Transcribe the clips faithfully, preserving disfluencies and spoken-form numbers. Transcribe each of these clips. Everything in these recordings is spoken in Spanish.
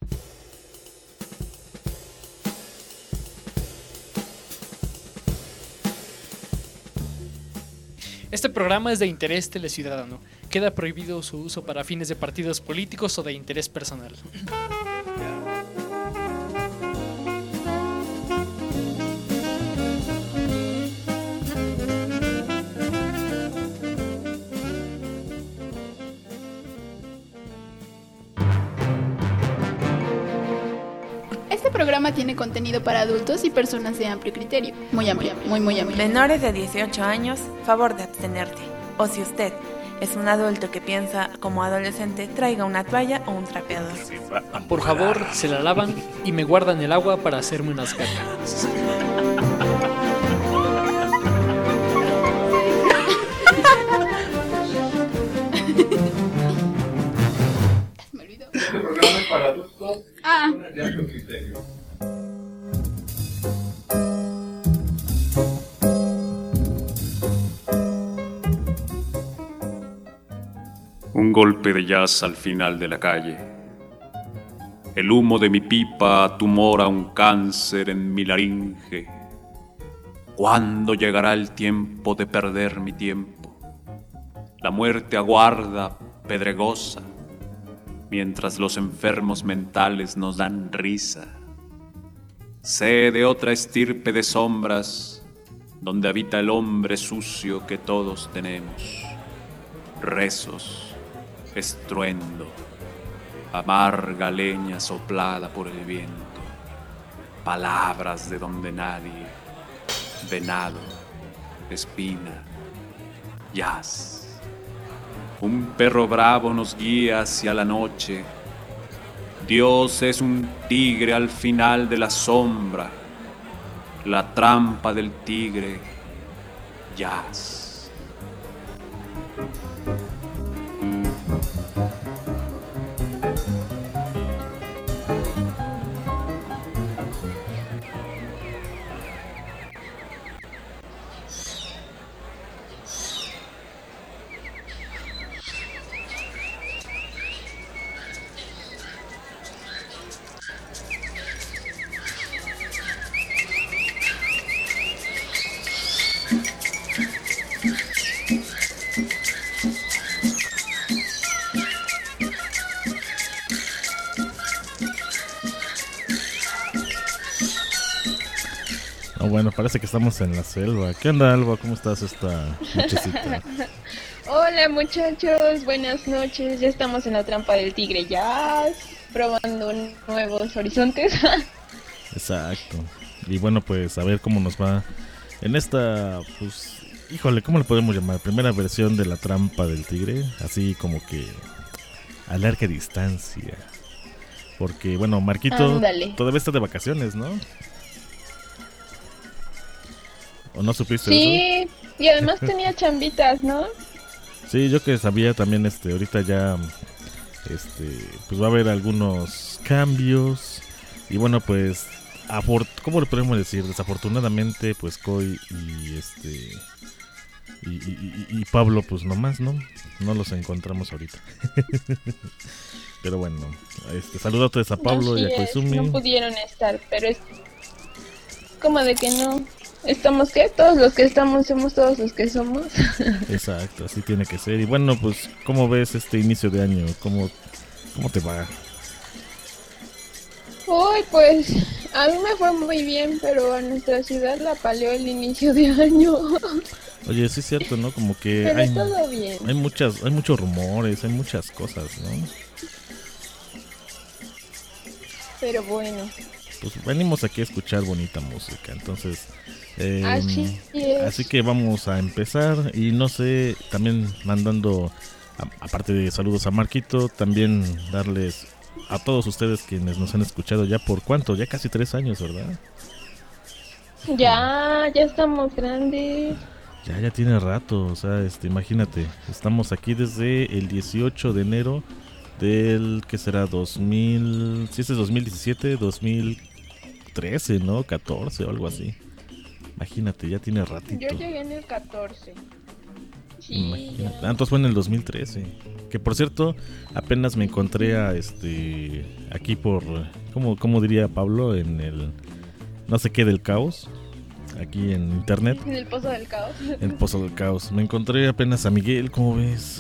Este programa es de interés teleciudadano. Queda prohibido su uso para fines de partidos políticos o de interés personal. Este programa tiene contenido para adultos y personas de amplio criterio. Muy amplio, muy, muy amplio. Menores de dieciocho años, favor de abstenerte. O si usted es un adulto que piensa como adolescente, traiga una toalla o un trapeador. Por favor, se la lavan y me guardan el agua para hacerme unas cacas. Me olvidó. Este programa es para adultos Ah. de amplio criterio. Un golpe de jazz al final de la calle. El humo de mi pipa tumora un cáncer en mi laringe. ¿Cuándo llegará el tiempo de perder mi tiempo? La muerte aguarda, pedregosa, mientras los enfermos mentales nos dan risa. Sé de otra estirpe de sombras, donde habita el hombre sucio que todos tenemos. Rezos, estruendo, amarga leña soplada por el viento, palabras de donde nadie, venado, espina, jazz. Un perro bravo nos guía hacia la noche. Dios es un tigre al final de la sombra, la trampa del tigre, jazz. Bueno, parece que estamos en la selva. ¿Qué onda, Alba? ¿Cómo estás esta nochecita? Hola muchachos, buenas noches. Ya estamos en la trampa del tigre jazz, probando nuevos horizontes. Exacto. Y bueno, pues a ver cómo nos va en esta, pues, híjole, ¿cómo le podemos llamar? Primera versión de la trampa del tigre, así como que a larga distancia. Porque, bueno, Marquito Ándale. Todavía está de vacaciones, ¿no? ¿O no supiste Sí, eso? y además tenía chambitas, ¿no? Sí, yo que sabía también, este, ahorita ya, este, pues va a haber algunos cambios. Y bueno, pues, afort- ¿cómo le podemos decir? Desafortunadamente, pues Coy y este, y, y, y, y Pablo, pues nomás, ¿no? No los encontramos ahorita. Pero bueno, este, saludos a Pablo Así y a es, Koizumi. no pudieron estar, pero es como de que no. ¿Estamos qué? Todos los que estamos somos todos los que somos. Exacto, así tiene que ser. Y bueno, pues, ¿cómo ves este inicio de año? ¿Cómo, cómo te va? Uy, pues a mí me fue muy bien, pero a nuestra ciudad la paleó el inicio de año. Oye, sí es cierto, ¿no? Como que Pero hay, todo bien. hay muchas, hay muchos rumores, hay muchas cosas, ¿no? Pero bueno. Pues venimos aquí a escuchar bonita música, entonces eh, Así es. así que vamos a empezar. Y no sé, también mandando a- aparte de saludos a Marquito, también darles a todos ustedes quienes nos han escuchado ya por cuánto, ya casi tres años, ¿verdad? Ya, ya estamos grandes. Ya, ya tiene rato, o sea, este, imagínate, estamos aquí desde el dieciocho de enero del, ¿qué será? dos mil, si este es dos mil diecisiete, dos mil trece, ¿no? catorce o algo así. Imagínate, ya tiene ratito. Yo llegué en el catorce. Sí. Imagínate. Ah, entonces fue en el dos mil trece. Que por cierto, apenas me encontré a este aquí por ¿cómo, cómo diría Pablo? En el no sé qué del caos. Aquí en internet. En el Pozo del Caos. En el Pozo del Caos. Me encontré apenas a Miguel, ¿cómo ves?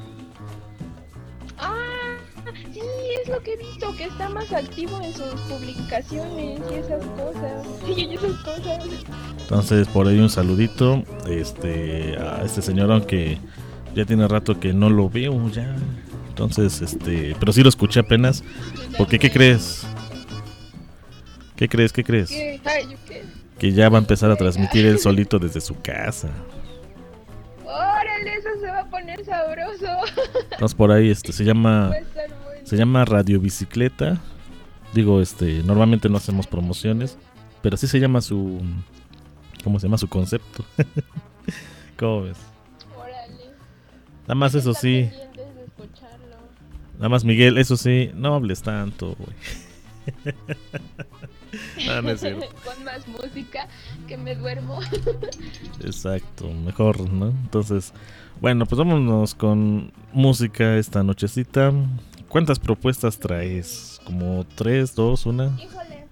Ah, sí, es lo que he visto, que está más activo en sus publicaciones y esas cosas. Y esas cosas. Entonces por ahí un saludito este a este señor, aunque ya tiene rato que no lo veo ya. Entonces, este, pero sí lo escuché apenas. Porque ¿qué crees? ¿Qué crees? ¿Qué crees? ¿Qué? Ay, ¿yo qué? Que ya va a empezar a transmitir él solito desde su casa. Órale, eso se va a poner sabroso. Entonces por ahí este se llama Va a estar bueno. se llama Radio Bicicleta. Digo, este, normalmente no hacemos promociones, pero sí se llama su ¿cómo se llama su concepto? ¿Cómo ves? Órale. Nada más eso sí. Pendientes de escucharlo. Nada más Miguel, eso sí, no hables tanto, güey. No, no es cierto. Con más música que me duermo. Exacto, mejor, ¿no? Entonces, bueno, pues vámonos con música esta nochecita. ¿Cuántas propuestas traes? ¿Como tres, dos, una? Híjole.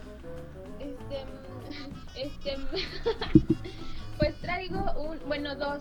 Este. Este. Pues traigo un. Bueno, dos.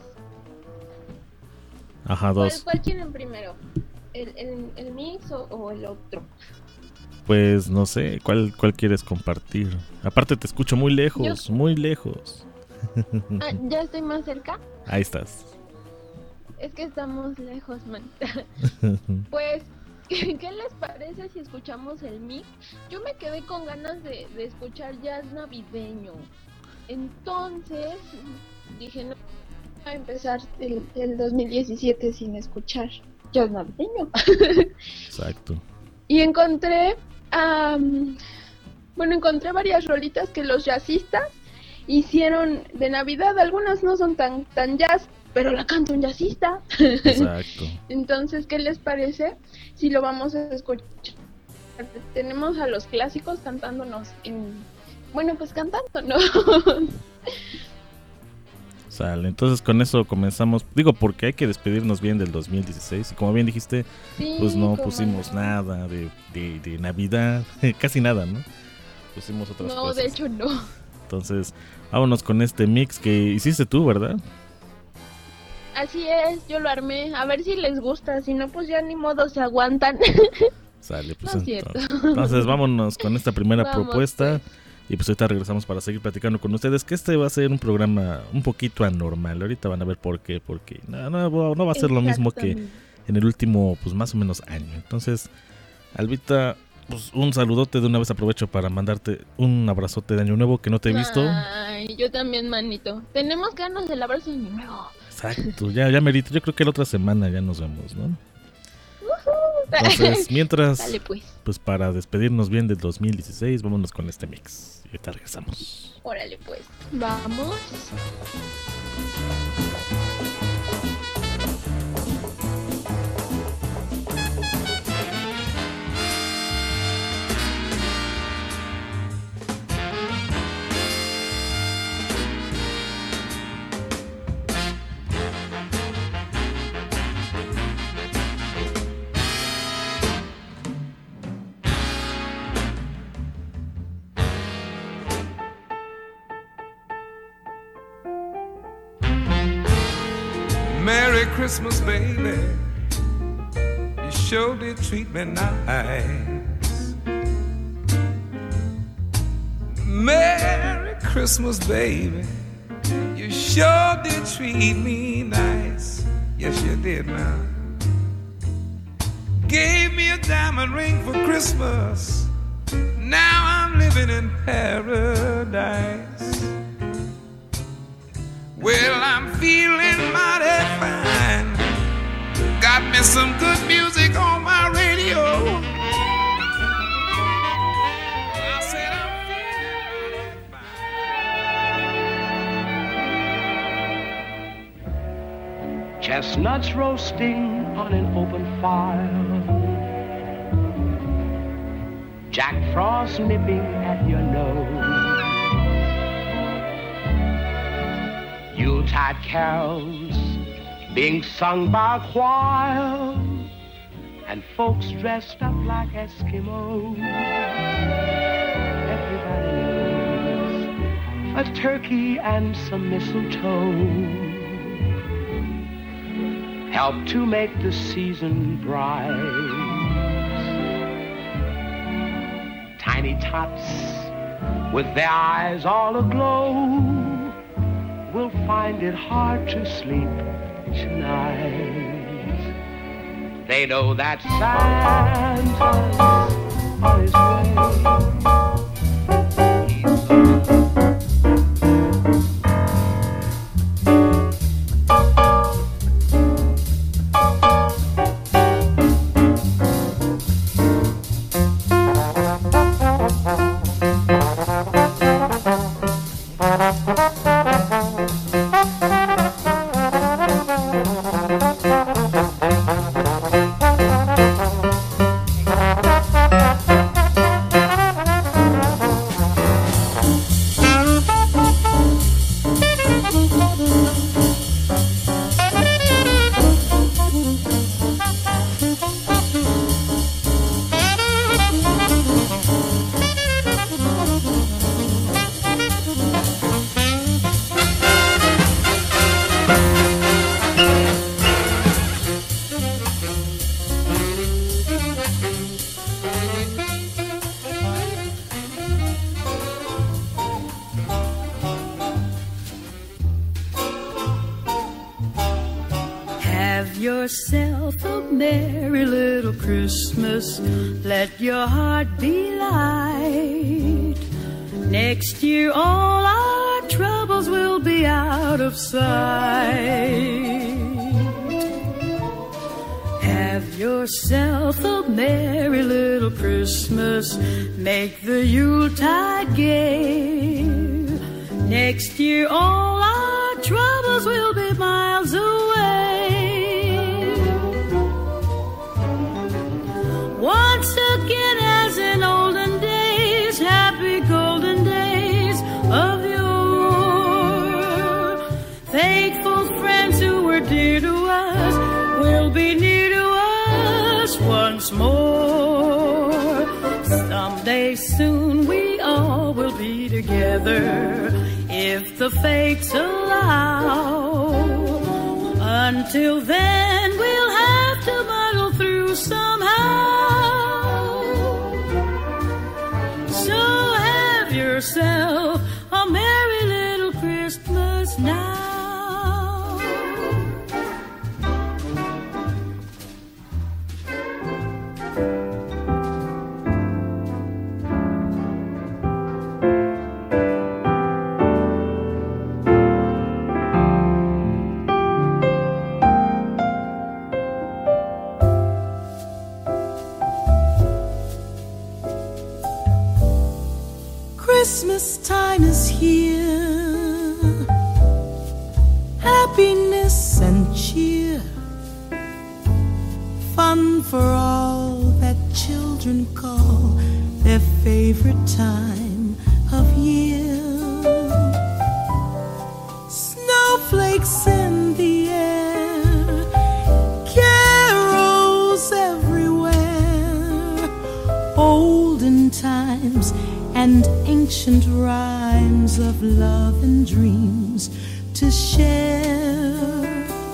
Ajá, ¿Cuál, dos. cuál quieren primero? ¿El, el, el mix o, o el otro? Pues no sé, ¿cuál, cuál quieres compartir? Aparte te escucho muy lejos, Yo- muy lejos. Ah, ¿ya estoy más cerca? Ahí estás. Es que estamos lejos, man. Pues, ¿qué les parece si escuchamos el mix? Yo me quedé con ganas de, de escuchar jazz navideño. Entonces, dije, no voy a empezar el, el dos mil diecisiete sin escuchar jazz navideño. Exacto. Y encontré, um, bueno, encontré varias rolitas que los jazzistas hicieron de Navidad. Algunas no son tan, tan jazz, pero la canta un jazzista. Exacto. Entonces, ¿qué les parece si lo vamos a escuchar? Tenemos a los clásicos cantándonos en... Bueno, pues cantándonos. Sale, entonces con eso comenzamos. Digo, porque hay que despedirnos bien del dos mil dieciséis. Y como bien dijiste, Sí, pues no cómo pusimos no. nada de, de, de Navidad. Casi nada, ¿no? Pusimos otras No, cosas. de hecho no. Entonces, vámonos con este mix que hiciste tú, ¿verdad? Así es, yo lo armé. A ver si les gusta. Si no, pues ya ni modo se aguantan. Sale, pues No es cierto. entonces, entonces vámonos con esta primera Vamos, propuesta. Y pues ahorita regresamos para seguir platicando con ustedes. Que este va a ser un programa un poquito anormal. Ahorita van a ver por qué. Porque no, no, no va a ser lo mismo que Exactamente. en el último, pues más o menos año. Entonces, Albita, pues un saludote de una vez. Aprovecho para mandarte un abrazote de Año Nuevo que no te he visto. Ay, yo también, manito. Tenemos ganas del abrazo de Año Nuevo. Exacto, ya, ya merito. Yo creo que la otra semana ya nos vemos, ¿no? Entonces, mientras, Dale, pues. pues para despedirnos bien del dos mil dieciséis, vámonos con este mix. Y ahorita regresamos. Órale, pues. Vamos. Merry Christmas, baby. You sure did treat me nice. Merry Christmas, baby. You sure did treat me nice. Yes, you did, now. Gave me a diamond ring for Christmas. Now I'm living in paradise. Well, I'm feeling mighty fine. Got me some good music on my radio. I said I'm feeling mighty fine. Chestnuts roasting on an open fire. Jack Frost nipping at your nose. Yuletide carols being sung by a choir, and folks dressed up like Eskimos. Everybody knows a turkey and some mistletoe help to make the season bright. Tiny tots with their eyes all aglow will find it hard to sleep tonight. They know that Santa's on his way. Yourself a merry little Christmas, let your heart be light. Next year all our troubles will be out of sight. Have yourself a merry little Christmas, make the Yuletide gay. Next year all our troubles will be miles away. Once again, as in olden days, happy golden days of yore, faithful friends who were dear to us will be near to us once more. Someday soon we all will be together, if the fates allow. Until then we'll have to muddle through somehow. So have yourself a merry little Christmas now. Christmas time is here, happiness and cheer, fun for all that children call their favorite time of year. Snowflakes in the air, carols everywhere, olden times and ancient rhymes of love and dreams to share.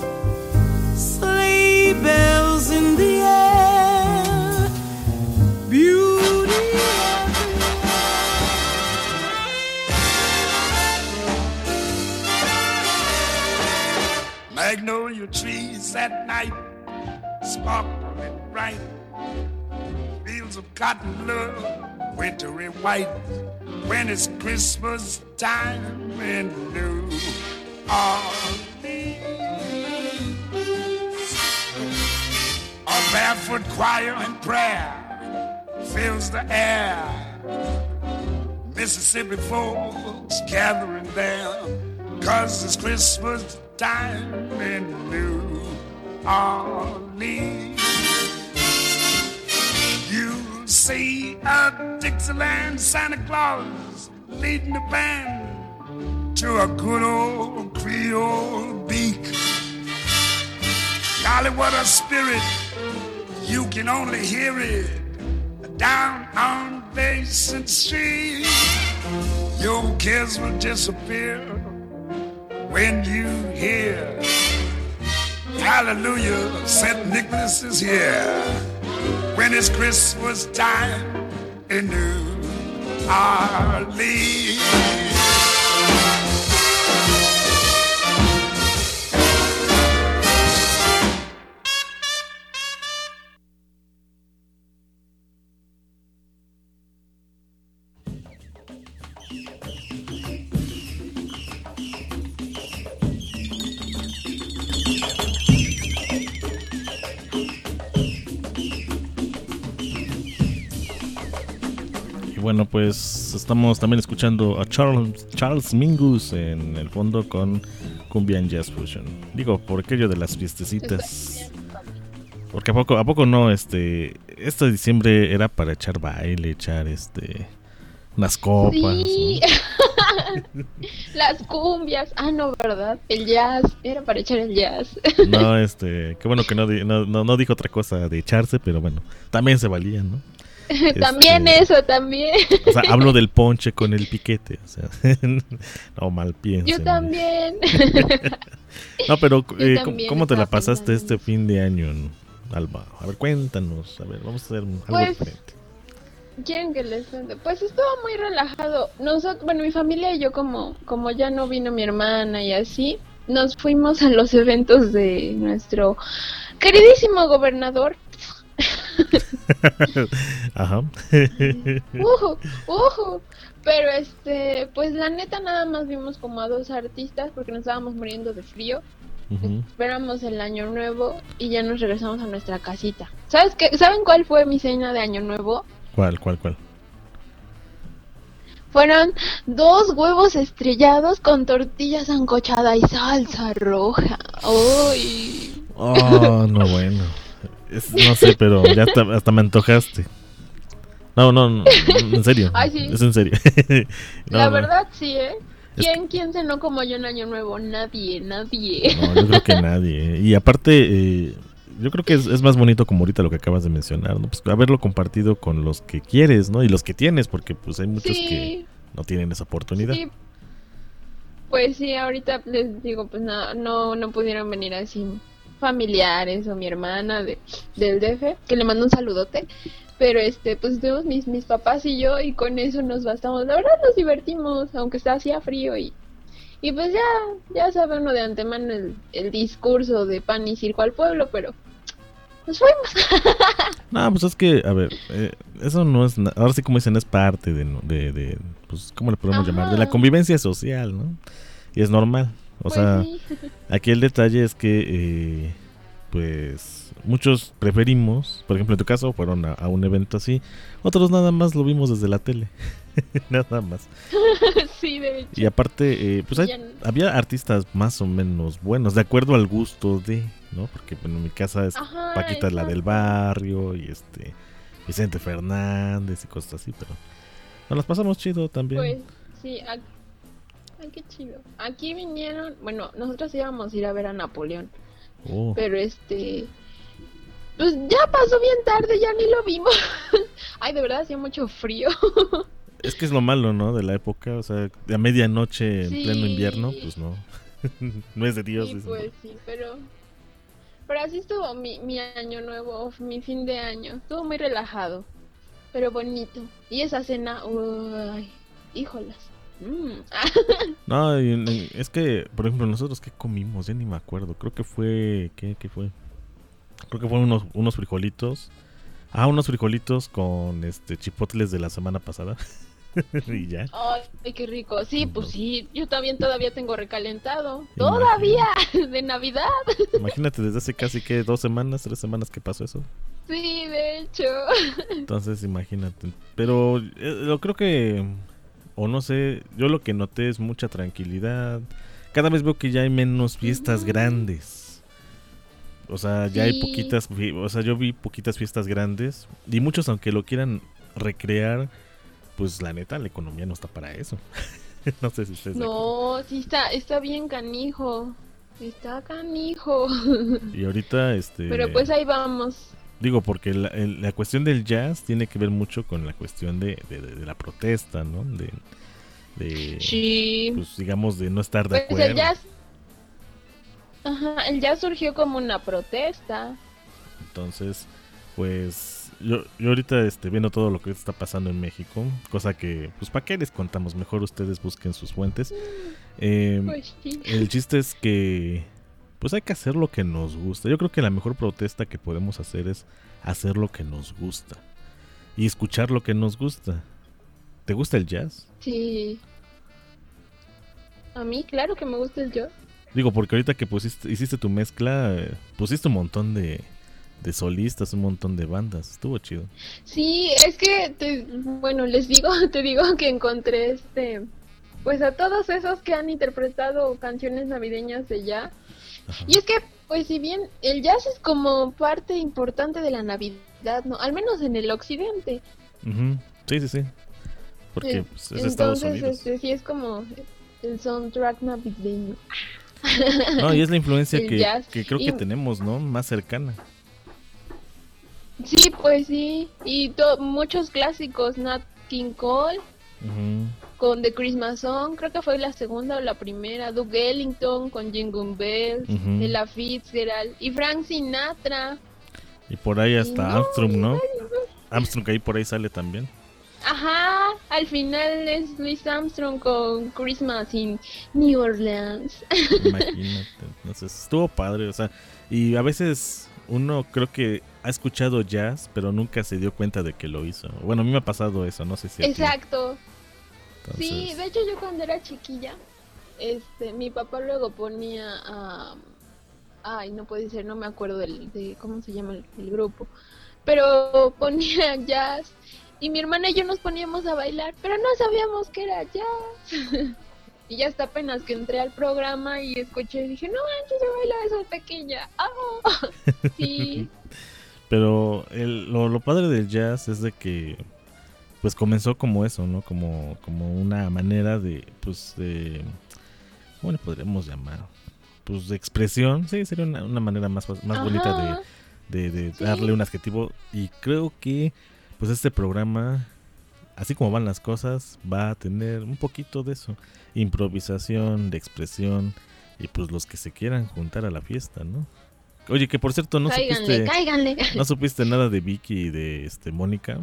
Sleigh bells in the air, beauty everywhere. Magnolia trees at night sparkling bright, fields of cotton love wintry white, when it's Christmas time in New Orleans. A barefoot choir and prayer fills the air. Mississippi folks gathering there, 'cause it's Christmas time in New Orleans. See a Dixieland Santa Claus leading the band to a good old Creole beak. Golly, what a spirit. You can only hear it down on Basin Street. Your cares will disappear when you hear hallelujah, Saint Nicholas is here. When it's Christmas time in New Orleans. Bueno, pues estamos también escuchando a Charles, Charles Mingus en el fondo con Cumbia en Jazz Fusion. Digo, por aquello de las fiestecitas. Porque a poco, a poco no, este, este diciembre era para echar baile, echar este, unas copas. Sí. ¿No? Las cumbias. Ah, no, ¿verdad? El jazz. Era para echar el jazz. No, este, qué bueno que no, no, no, no dijo otra cosa de echarse, pero bueno, también se valía, ¿no? También este, eso, también. O sea, hablo del ponche con el piquete, o sea, no mal piensen. Yo también. No, pero eh, también ¿cómo te la estaba pasaste este fin de año, Alba? A ver, cuéntanos, a ver, vamos a hacer algo Pues, diferente. ¿Quieren que les cuente? Pues estuvo muy relajado. Nosotros, bueno, mi familia y yo, como, como ya no vino mi hermana y así, nos fuimos a los eventos de nuestro queridísimo gobernador. Ajá. Ujú, ujú. Pero este, pues la neta nada más vimos como a dos artistas porque nos estábamos muriendo de frío. Uh-huh. Esperamos el año nuevo y ya nos regresamos a nuestra casita. ¿Sabes qué? ¿Saben cuál fue mi cena de año nuevo? ¿Cuál, cuál, cuál? Fueron dos huevos estrellados con tortilla sancochada y salsa roja. ¡Uy! Oh, no, bueno. Es, no sé, pero ya hasta, hasta me antojaste. No, no, no, en serio. Ay, sí. Es en serio. No, La no. verdad, sí, ¿eh? ¿Quién, ¿Quién cenó como yo en Año Nuevo? Nadie, nadie. No, yo creo que nadie. ¿eh? Y aparte, eh, yo creo que es, es más bonito como ahorita lo que acabas de mencionar, ¿no? Pues haberlo compartido con los que quieres, ¿no? Y los que tienes, porque pues hay muchos Sí. que no tienen esa oportunidad. Sí. Pues sí, ahorita les digo, pues no, no, no pudieron venir así familiares o mi hermana de, del D F, que le mando un saludote. Pero este, pues estuvimos mis, mis papás y yo y con eso nos bastamos. La verdad nos divertimos, aunque está hacía frío y, y pues ya, ya sabe uno de antemano el, el discurso de pan y circo al pueblo, pero nos fuimos. No, pues es que, a ver, eh, eso no es, na- ahora sí como dicen, es parte de, no- de, de pues, ¿cómo le podemos Ajá. llamar? De la convivencia social, ¿no? Y es normal. O Pues sea, sí. aquí el detalle es que, eh, pues, muchos preferimos, por ejemplo, en tu caso, fueron a, a un evento así, otros nada más lo vimos desde la tele, nada más. Sí, de hecho. Y aparte, eh, pues hay- Ya no- había artistas más o menos buenos, de acuerdo al gusto de, ¿no? Porque bueno, en mi casa es Ajá, Paquita la del exacto. barrio y este Vicente Fernández y cosas así, pero nos las pasamos chido también. Pues sí, ac- ay, qué chido. Aquí vinieron, bueno, nosotros íbamos a ir a ver a Napoleón, Oh. pero este, pues ya pasó bien tarde, ya ni lo vimos. Ay, de verdad hacía mucho frío. Es que es lo malo, ¿no? De la época, o sea, de a medianoche en Sí. pleno invierno, pues no. No es de Dios. Sí, dicen, pues ¿no? sí, pero pero así estuvo mi, mi año nuevo, mi fin de año. Estuvo muy relajado, pero bonito. Y esa cena, uy, híjolas. Mm. No, y- y es que, por ejemplo, nosotros qué comimos, ya ni me acuerdo. Creo que fue, ¿qué, qué fue? Creo que fueron unos, unos frijolitos. Ah, unos frijolitos con este chipotles de la semana pasada. Y ya. Ay, qué rico. Sí, pues sí, yo también todavía tengo recalentado. Todavía, de Navidad. Imagínate, desde hace casi que dos semanas, tres semanas que pasó eso. Sí, de hecho. Entonces, imagínate. Pero eh, yo creo que, o no sé, yo lo que noté es mucha tranquilidad. Cada vez veo que ya hay menos fiestas grandes. O sea, ya hay Sí. poquitas, fi- o sea, yo vi poquitas fiestas grandes. Y muchos, aunque lo quieran recrear, pues la neta, la economía no está para eso. No sé si ustedes... No, sí está, está bien canijo. Está canijo. Y ahorita, este... Pero pues ahí vamos. Digo, porque la, el, la cuestión del jazz tiene que ver mucho con la cuestión de, de, de, de la protesta, ¿no? De, de sí. Pues digamos, de no estar de pues acuerdo. El jazz... Ajá, el jazz surgió como una protesta. Entonces, pues yo, yo ahorita este, viendo todo lo que está pasando en México, cosa que, pues ¿para qué les contamos? Mejor ustedes busquen sus fuentes. Eh, pues sí. El chiste es que pues hay que hacer lo que nos gusta. Yo creo que la mejor protesta que podemos hacer es hacer lo que nos gusta y escuchar lo que nos gusta. ¿Te gusta el jazz? Sí. A mí, claro que me gusta el jazz. Digo, porque ahorita que pusiste, hiciste tu mezcla, eh, pusiste un montón de, de solistas, un montón de bandas. Estuvo chido. Sí, es que, te, bueno, les digo, te digo que encontré este, pues a todos esos que han interpretado canciones navideñas de jazz. Ajá. Y es que, pues si bien el jazz es como parte importante de la Navidad, ¿no? Al menos en el occidente. Uh-huh. Sí, sí, sí. Porque sí. Pues, es Entonces, Estados Unidos. Este, sí es como el soundtrack navideño. No, y es la influencia que, que creo y... que tenemos, ¿no? Más cercana. Sí, pues sí. Y to- muchos clásicos, Nat King Cole, uh-huh. con The Christmas Song, creo que fue la segunda o la primera, Duke Ellington con Jingle Bells, uh-huh. Ella Fitzgerald y Frank Sinatra. Y por ahí hasta no, Armstrong, ¿no? Armstrong ahí por ahí sale también. Ajá, al final es Louis Armstrong con Christmas in New Orleans. Imagínate, entonces estuvo padre, o sea, y a veces uno creo que ha escuchado jazz, pero nunca se dio cuenta de que lo hizo. Bueno, a mí me ha pasado eso, no sé si exacto. Entonces... Sí, de hecho yo cuando era chiquilla, este, mi papá luego ponía a... Um, ay, no puede ser, no me acuerdo del, de cómo se llama el, el grupo, pero ponía jazz. Y mi hermana y yo nos poníamos a bailar, pero no sabíamos que era jazz. Y ya hasta apenas que entré al programa y escuché, dije, no manches, yo bailaba eso de pequeña. ¡Oh! Sí. Pero el, lo, lo padre del jazz es de que, pues comenzó como eso, ¿no? Como, como una manera de, pues, de, ¿cómo le podríamos llamar? Pues de expresión, sí, sería una, una manera más, más bonita de, de, de sí. darle un adjetivo. Y creo que pues este programa, así como van las cosas, va a tener un poquito de eso, improvisación, de expresión, y pues los que se quieran juntar a la fiesta, ¿no? Oye, que por cierto, ¿no cáiganle, supiste cáiganle. ¿No supiste nada de Vicky y de este Mónica?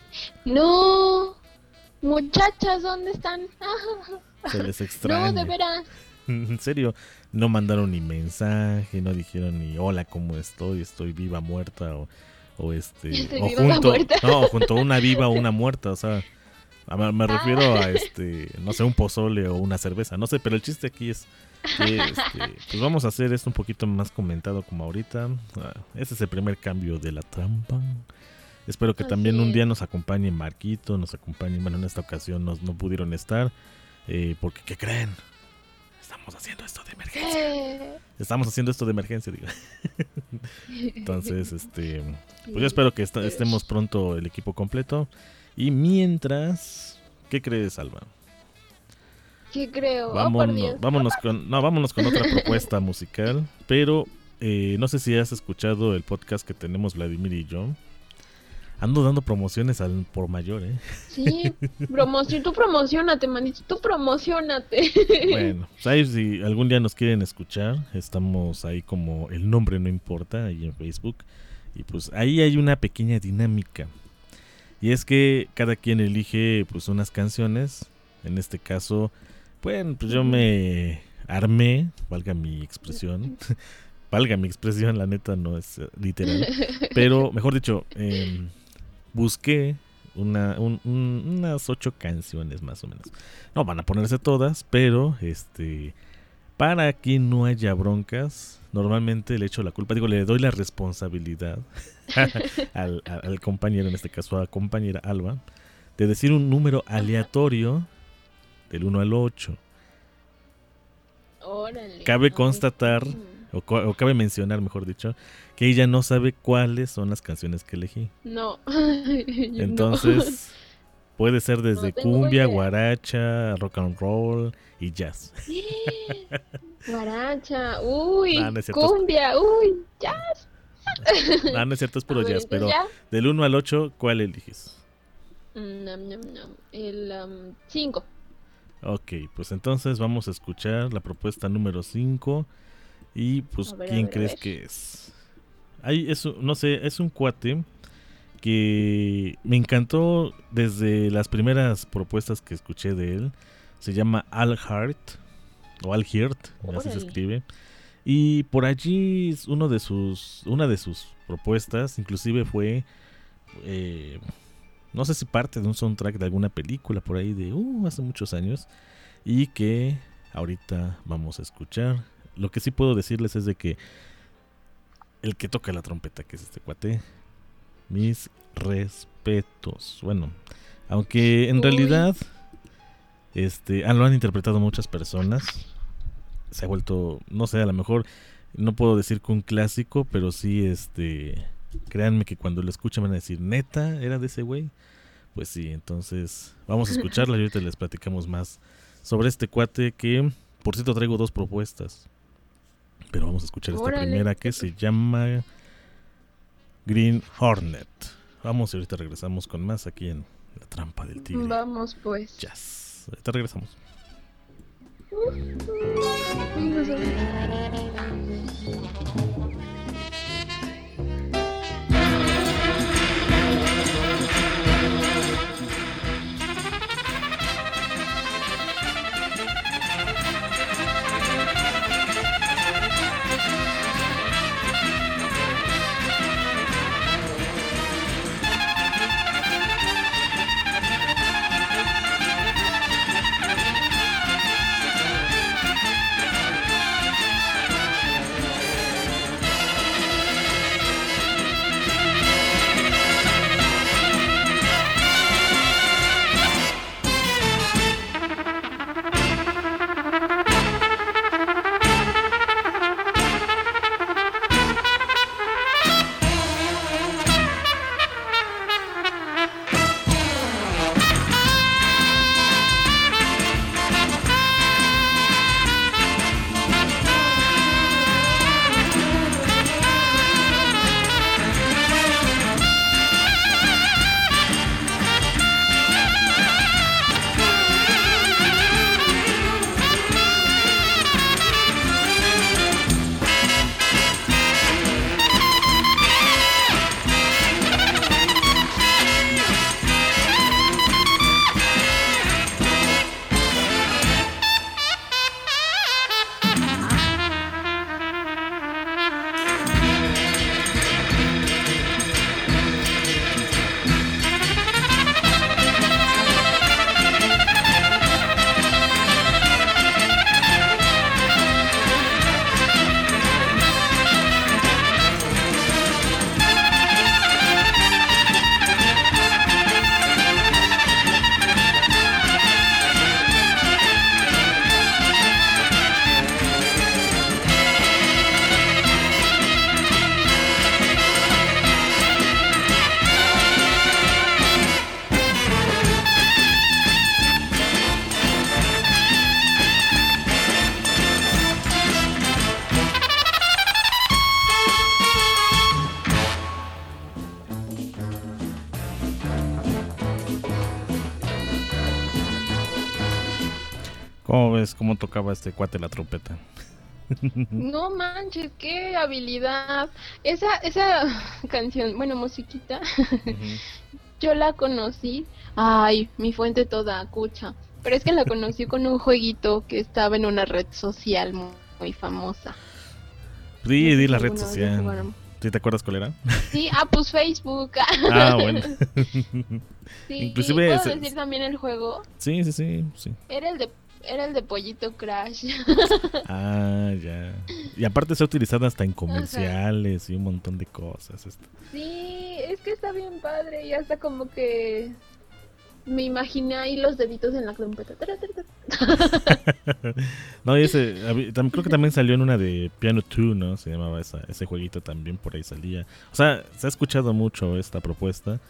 No, muchachas, ¿dónde están? Se les extraña. No, de veras. En serio, no mandaron ni mensaje, no dijeron ni hola, ¿cómo estoy? Estoy viva, muerta, o... o este o junto no junto a una viva o una muerta, o sea, me, me refiero a este no sé, un pozole o una cerveza, no sé, pero el chiste aquí es que este, pues vamos a hacer esto un poquito más comentado como ahorita. Este es el primer cambio de la trampa. Espero que Así también un día nos acompañe Marquito, nos acompañe, bueno, en esta ocasión nos, no pudieron estar eh, porque ¿qué creen? Estamos haciendo esto de emergencia. Estamos haciendo esto de emergencia, digo. Entonces, este, pues yo espero que est- estemos pronto el equipo completo. Y mientras, ¿qué crees, Alba? ¿Qué creo? Vámonos, oh, vámonos con, no, vámonos con otra propuesta musical. Pero eh, no sé si has escuchado el podcast que tenemos Vladimir y yo. Ando dando promociones al por mayor, ¿eh? Sí, promoción, tú promocionate, manito, tú promocionate. Bueno, pues ahí si algún día nos quieren escuchar, estamos ahí como El Nombre No Importa, ahí en Facebook. Y pues ahí hay una pequeña dinámica. Y es que cada quien elige pues unas canciones. En este caso, bueno, pues yo me armé, valga mi expresión. Valga mi expresión, la neta no es literal. Pero, mejor dicho, eh, busqué una, un, un, unas ocho canciones más o menos. No van a ponerse todas, pero este para que no haya broncas, normalmente le echo la culpa, digo, le doy la responsabilidad al, al, al compañero, en este caso a la compañera Alba, de decir un número aleatorio del uno al ocho. Órale. Cabe constatar, o, o cabe mencionar, mejor dicho, que ella no sabe cuáles son las canciones que elegí. No. Entonces, Puede ser desde No tengo cumbia, idea. guaracha, rock and roll y jazz. Guaracha, uy, No, no es cierto. cumbia, uy, jazz. No, no es cierto, es puro A ver, jazz, pero entonces del uno al ocho, ¿cuál eliges? Nam, nam, nam. El cinco. Ok, pues entonces vamos a escuchar la propuesta número cinco. Y pues, A ver, a ¿quién ver, a crees ver. que es? Hay, es un- no sé, es un cuate que me encantó desde las primeras propuestas que escuché de él. Se llama Al Hart, o Al Hirt, así se Órale. escribe. Y por allí es uno de sus, una de sus propuestas, inclusive fue, eh, no sé si parte de un soundtrack de alguna película por ahí de uh, hace muchos años, y que ahorita vamos a escuchar. Lo que sí puedo decirles es de que el que toca la trompeta, que es este cuate, mis respetos. Bueno, aunque en Uy. realidad este, ah, lo han interpretado muchas personas. Se ha vuelto, no sé, a lo mejor no puedo decir que un clásico, pero sí, este, créanme que cuando lo escuchan van a decir, ¿neta era de ese güey? Pues sí, entonces vamos a escucharla y ahorita les platicamos más sobre este cuate que, por cierto, traigo dos propuestas. Pero vamos a escuchar esta Órale. primera que se llama Green Hornet. Vamos y ahorita regresamos con más aquí en La Trampa del Tigre. Vamos pues. Jazz. Ahorita regresamos. Vamos a ver. ¿Cómo ves cómo tocaba este cuate la trompeta? No manches, qué habilidad. Esa, esa canción, bueno, musiquita, yo la conocí. Ay, mi fuente toda cucha. Pero es que la conocí con un jueguito que estaba en una red social muy, muy famosa. Sí, No sé di si la red alguna vez social. jugaron. ¿Sí te acuerdas cuál era? Sí, ah, pues Facebook. Ah, bueno. Sí, Inclusive ¿puedo ese- decir también el juego? Sí, sí, sí, sí. Era el de era el de Pollito Crash. Ah, ya. Y aparte se ha utilizado hasta en comerciales y un montón de cosas. Esto. Sí, es que está bien padre y hasta como que me imaginé ahí los deditos en la trompeta. Tara, tara, tara. No, y ese, hab- tam- creo que también salió en una de Piano dos, ¿no? Se llamaba esa, ese jueguito también, por ahí salía. O sea, se ha escuchado mucho esta propuesta.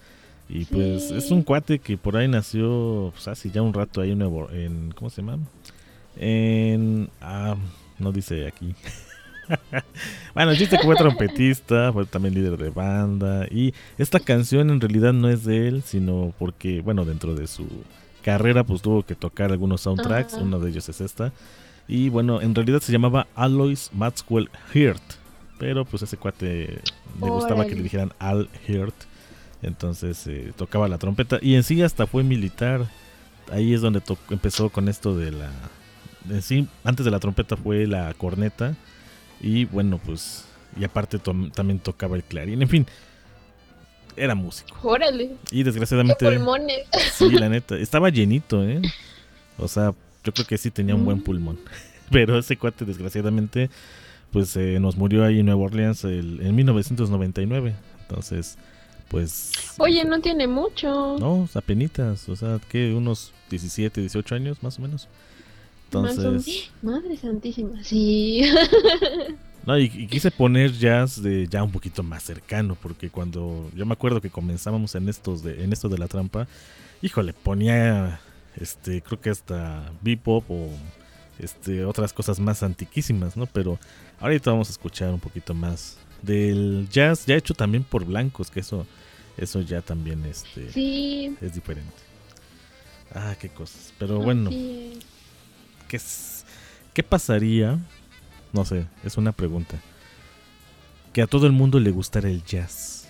Y pues Sí. es un cuate que por ahí nació, pues hace ya un rato ahí en, Nuevo- en ¿cómo se llama? En, ah, no dice aquí. Bueno, el chiste que fue trompetista, fue también líder de banda. Y esta canción en realidad no es de él, sino porque, bueno, dentro de su carrera pues tuvo que tocar algunos soundtracks, Ajá. uno de ellos es esta. Y bueno, en realidad se llamaba Alois Maxwell Hirt, pero pues ese cuate le gustaba Órale. que le dijeran Al Hirt, entonces eh, tocaba la trompeta y en sí hasta fue militar. Ahí es donde to- empezó con esto de la... En sí, antes de la trompeta fue la corneta y bueno, pues... Y aparte to- también tocaba el clarín, en fin, era músico. Órale. Y desgraciadamente... ¡Qué pulmones! Sí, la neta, estaba llenito, ¿eh? O sea, yo creo que sí tenía un buen pulmón. Pero ese cuate, desgraciadamente, pues eh, nos murió ahí en Nueva Orleans el- en mil novecientos noventa y nueve. Entonces, pues... Oye, no tiene mucho. No, apenitas, o sea, que unos diecisiete, dieciocho años más o menos. Más o- Entonces... Madre santísima, sí. No, y, y quise poner jazz de ya un poquito más cercano, porque cuando yo me acuerdo que comenzábamos en estos de, en esto de la trampa, híjole, ponía este, creo que hasta bebop o este otras cosas más antiquísimas, ¿no? Pero ahorita vamos a escuchar un poquito más del jazz ya hecho también por blancos, que eso eso ya también este Sí. es diferente. Ah, qué cosas. Pero bueno, Así es. ¿qué es- qué pasaría? No sé, es una pregunta. Que a todo el mundo le gustara el jazz.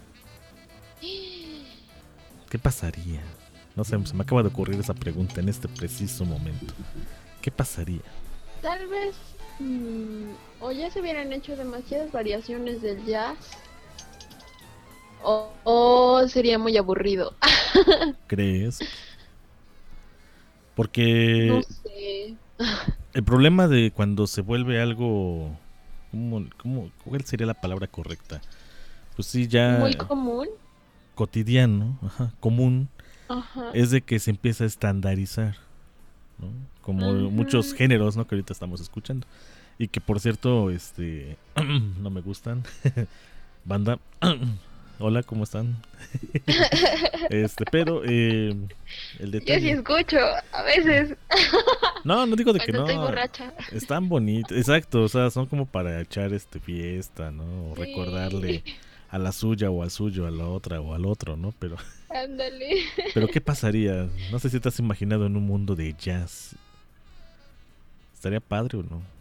¿Qué pasaría? No sé, se me acaba de ocurrir esa pregunta en este preciso momento. ¿Qué pasaría? Tal vez. mm, o ya se hubieran hecho demasiadas variaciones del jazz. O, o sería muy aburrido. ¿Crees? Porque No sé. el problema de cuando se vuelve algo... ¿cómo, cómo, ¿Cuál sería la palabra correcta? Pues sí, ya... Muy común. cotidiano, ajá, común, Ajá. es de que se empieza a estandarizar, ¿no? Como Ujú. muchos géneros, ¿no? Que ahorita estamos escuchando. Y que por cierto, este, no me gustan. Banda, hola, ¿cómo están? este, pero eh, el Yo sí detalle... escucho, a veces. No, no digo de que Cuando no. estoy borracha. Están bonitos, exacto, o sea, son como para echar este fiesta, ¿no? O Sí. recordarle a la suya o al suyo, a la otra o al otro, ¿no? Pero, Ándale. pero ¿qué pasaría? No sé si te has imaginado en un mundo de jazz. ¿Estaría padre o no?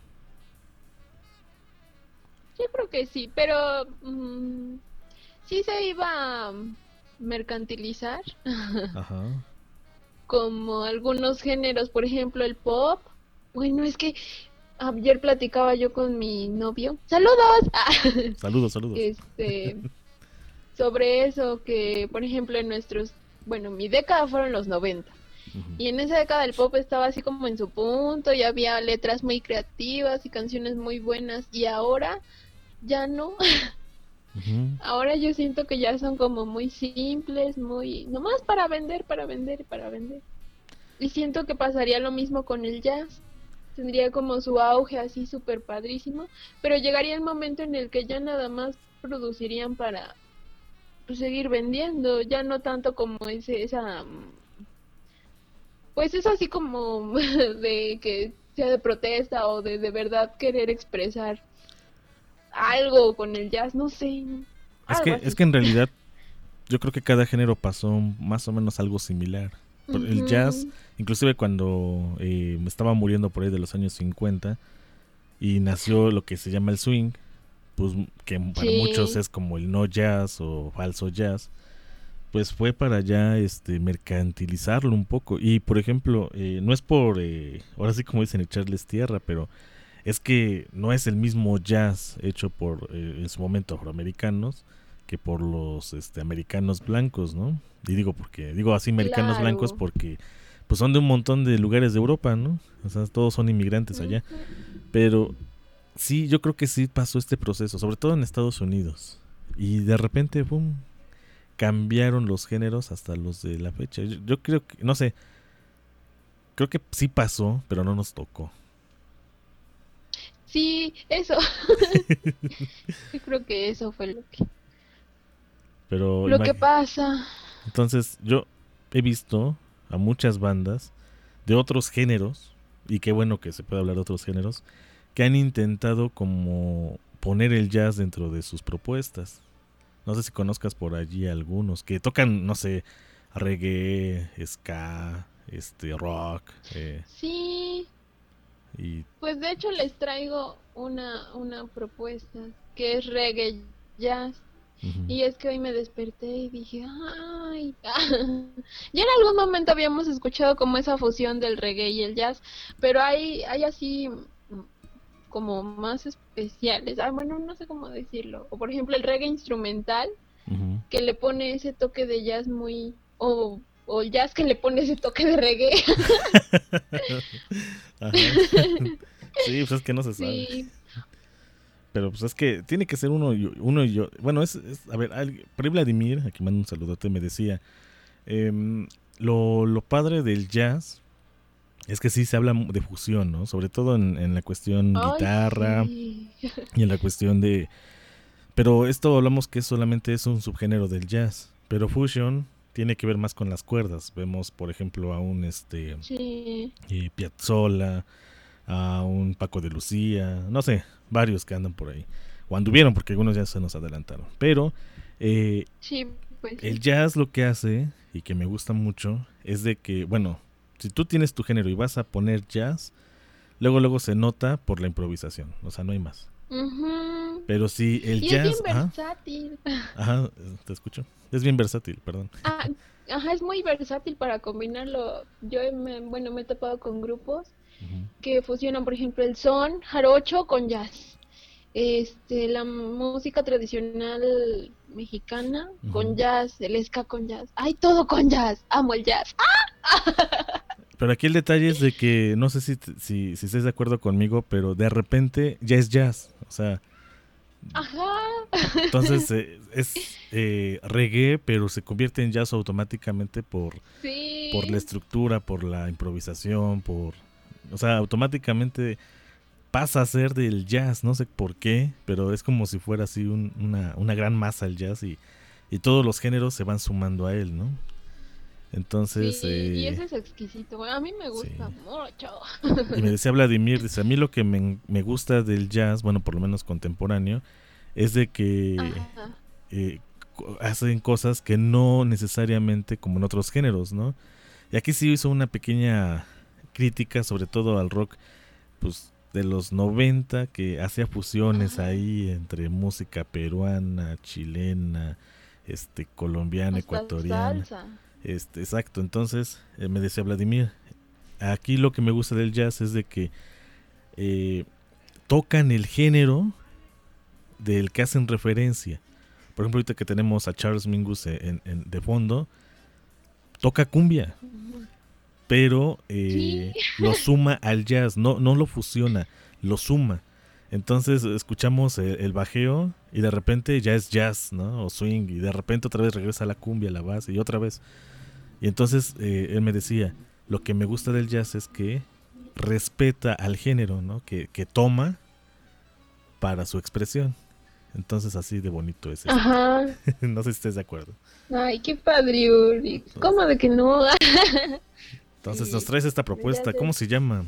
Yo creo que sí, pero mm, sí se iba a mercantilizar. Ajá. Como algunos géneros, por ejemplo el pop. Bueno, es que ayer platicaba yo con mi novio. ¡Saludos! Ah, Saludos, saludos. Este, sobre eso que, por ejemplo, en nuestros, bueno, mi década fueron los noventa. Y en esa década el pop estaba así como en su punto, y había letras muy creativas y canciones muy buenas, y ahora ya no. Ujú. Ahora yo siento que ya son como muy simples, muy, nomás para vender, para vender, para vender. Y siento que pasaría lo mismo con el jazz. Tendría como su auge así súper padrísimo, pero llegaría el momento en el que ya nada más producirían para pues, seguir vendiendo, ya no tanto como ese, esa, mm, pues es así como de que sea de protesta o de de verdad querer expresar algo con el jazz, no sé. Es algo que, así. es que en realidad yo creo que cada género pasó más o menos algo similar. Por- El Ujú. jazz, inclusive cuando eh, me estaba muriendo por ahí de los años cincuenta y nació lo que se llama el swing, pues que para Sí. muchos es como el no jazz o falso jazz, pues fue para ya este mercantilizarlo un poco. Y por ejemplo, eh, no es por, eh, ahora sí como dicen, echarles tierra, pero es que no es el mismo jazz hecho por eh, en su momento afroamericanos que por los este, americanos blancos, ¿no? Y digo porque digo así americanos Claro. blancos porque pues son de un montón de lugares de Europa, ¿no? O sea, todos son inmigrantes allá. Pero sí, yo creo que sí pasó este proceso, sobre todo en Estados Unidos. Y de repente, ¡pum!, cambiaron los géneros hasta los de la fecha. Yo, yo creo que, no sé, creo que sí pasó, pero no nos tocó. Sí, eso. Yo creo que eso fue lo que Pero lo imag- que pasa. Entonces yo he visto a muchas bandas de otros géneros, y qué bueno que se puede hablar de otros géneros, que han intentado como poner el jazz dentro de sus propuestas. No sé si conozcas por allí algunos que tocan, no sé, reggae, ska, este rock. Eh, Sí, y pues de hecho les traigo una, una propuesta que es reggae jazz. ujú. Y es que hoy me desperté y dije, ay, ya en algún momento habíamos escuchado como esa fusión del reggae y el jazz, pero hay, hay así mm, como más especiales, ah, bueno, no sé cómo decirlo, o por ejemplo el reggae instrumental, Ujú. que le pone ese toque de jazz muy, o, o el jazz que le pone ese toque de reggae. Ajá. Sí, pues es que no se sabe. Sí, Pero pues es que tiene que ser uno y uno y yo. Bueno, es, es a ver, alguien- por ahí Vladimir, aquí mando un saludote, me decía, em, lo, lo padre del jazz es que sí se habla mu- de fusión, ¿no? Sobre todo en, en la cuestión ay, guitarra sí. y en la cuestión de... Pero esto hablamos que solamente es un subgénero del jazz, pero fusion tiene que ver más con las cuerdas. Vemos, por ejemplo, a un este Sí, eh, Piazzolla, a un Paco de Lucía, no sé, varios que andan por ahí. O anduvieron porque algunos ya se nos adelantaron. Pero eh, sí, pues sí. el jazz lo que hace, y que me gusta mucho, es de que, bueno, si tú tienes tu género y vas a poner jazz, luego luego se nota por la improvisación, o sea, no hay más. Ujú. Pero si el Y es jazz... bien Ajá, versátil. ajá, te escucho. Es bien versátil, perdón. Ah, ajá, es muy versátil para combinarlo. Yo me, bueno, me he topado con grupos Ujú. que fusionan, por ejemplo, el son jarocho con jazz. Este, la música tradicional mexicana con Ujú. jazz, el ska con jazz. Ay, todo con jazz. Amo el jazz. ¡Ah! Pero aquí el detalle es de que, no sé si, t- si, si estés de acuerdo conmigo, pero de repente ya es jazz. O sea, Ajá. entonces eh, es eh, reggae, pero se convierte en jazz automáticamente por, Sí. por la estructura, por la improvisación, por... O sea, automáticamente pasa a ser del jazz, no sé por qué, pero es como si fuera así un- una, una gran masa el jazz y, y todos los géneros se van sumando a él, ¿no? Entonces... Sí, y eh, ese es exquisito. A mí me gusta sí. mucho. Y me decía Vladimir, dice, a mí lo que me, me gusta del jazz, bueno, por lo menos contemporáneo, es de que Ajá. eh, co- hacen cosas que no necesariamente como en otros géneros, ¿no? Y aquí sí hizo una pequeña crítica, sobre todo al rock, pues, de los noventa, que hacía fusiones Ajá. ahí entre música peruana, chilena, este, colombiana, Hasta ecuatoriana. salsa. Este, exacto, entonces eh, me decía Vladimir, aquí lo que me gusta del jazz es de que eh, tocan el género del que hacen referencia. Por ejemplo, ahorita que tenemos a Charles Mingus en, en- de fondo, toca cumbia, Ujú. pero eh, Sí. lo suma al jazz, no, no lo fusiona, lo suma. Entonces escuchamos el, el bajeo y de repente ya es jazz, ¿no? O swing, y de repente otra vez regresa la cumbia, la base, y otra vez. Y entonces eh, él me decía, lo que me gusta del jazz es que respeta al género, ¿no? Que, que toma para su expresión. Entonces así de bonito es esto. Ajá. No sé si estés de acuerdo. Ay, qué padre, Uri. ¿Cómo de que no? Ences Sí, nos traes esta propuesta, ya sé. ¿cómo se llama?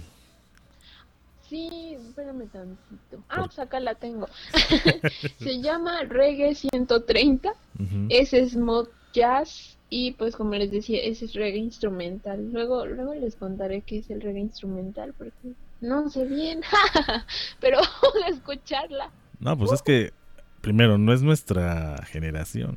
Sí, espérame tantito. Ah, Por- pues acá la tengo. Se llama Reggae ciento treinta. Ujú. Ese es mod jazz. Y pues como les decía, ese es reggae instrumental. Luego, luego les contaré qué es el reggae instrumental porque no sé bien. Pero vamos a escucharla. No, pues es que, primero, no es nuestra generación.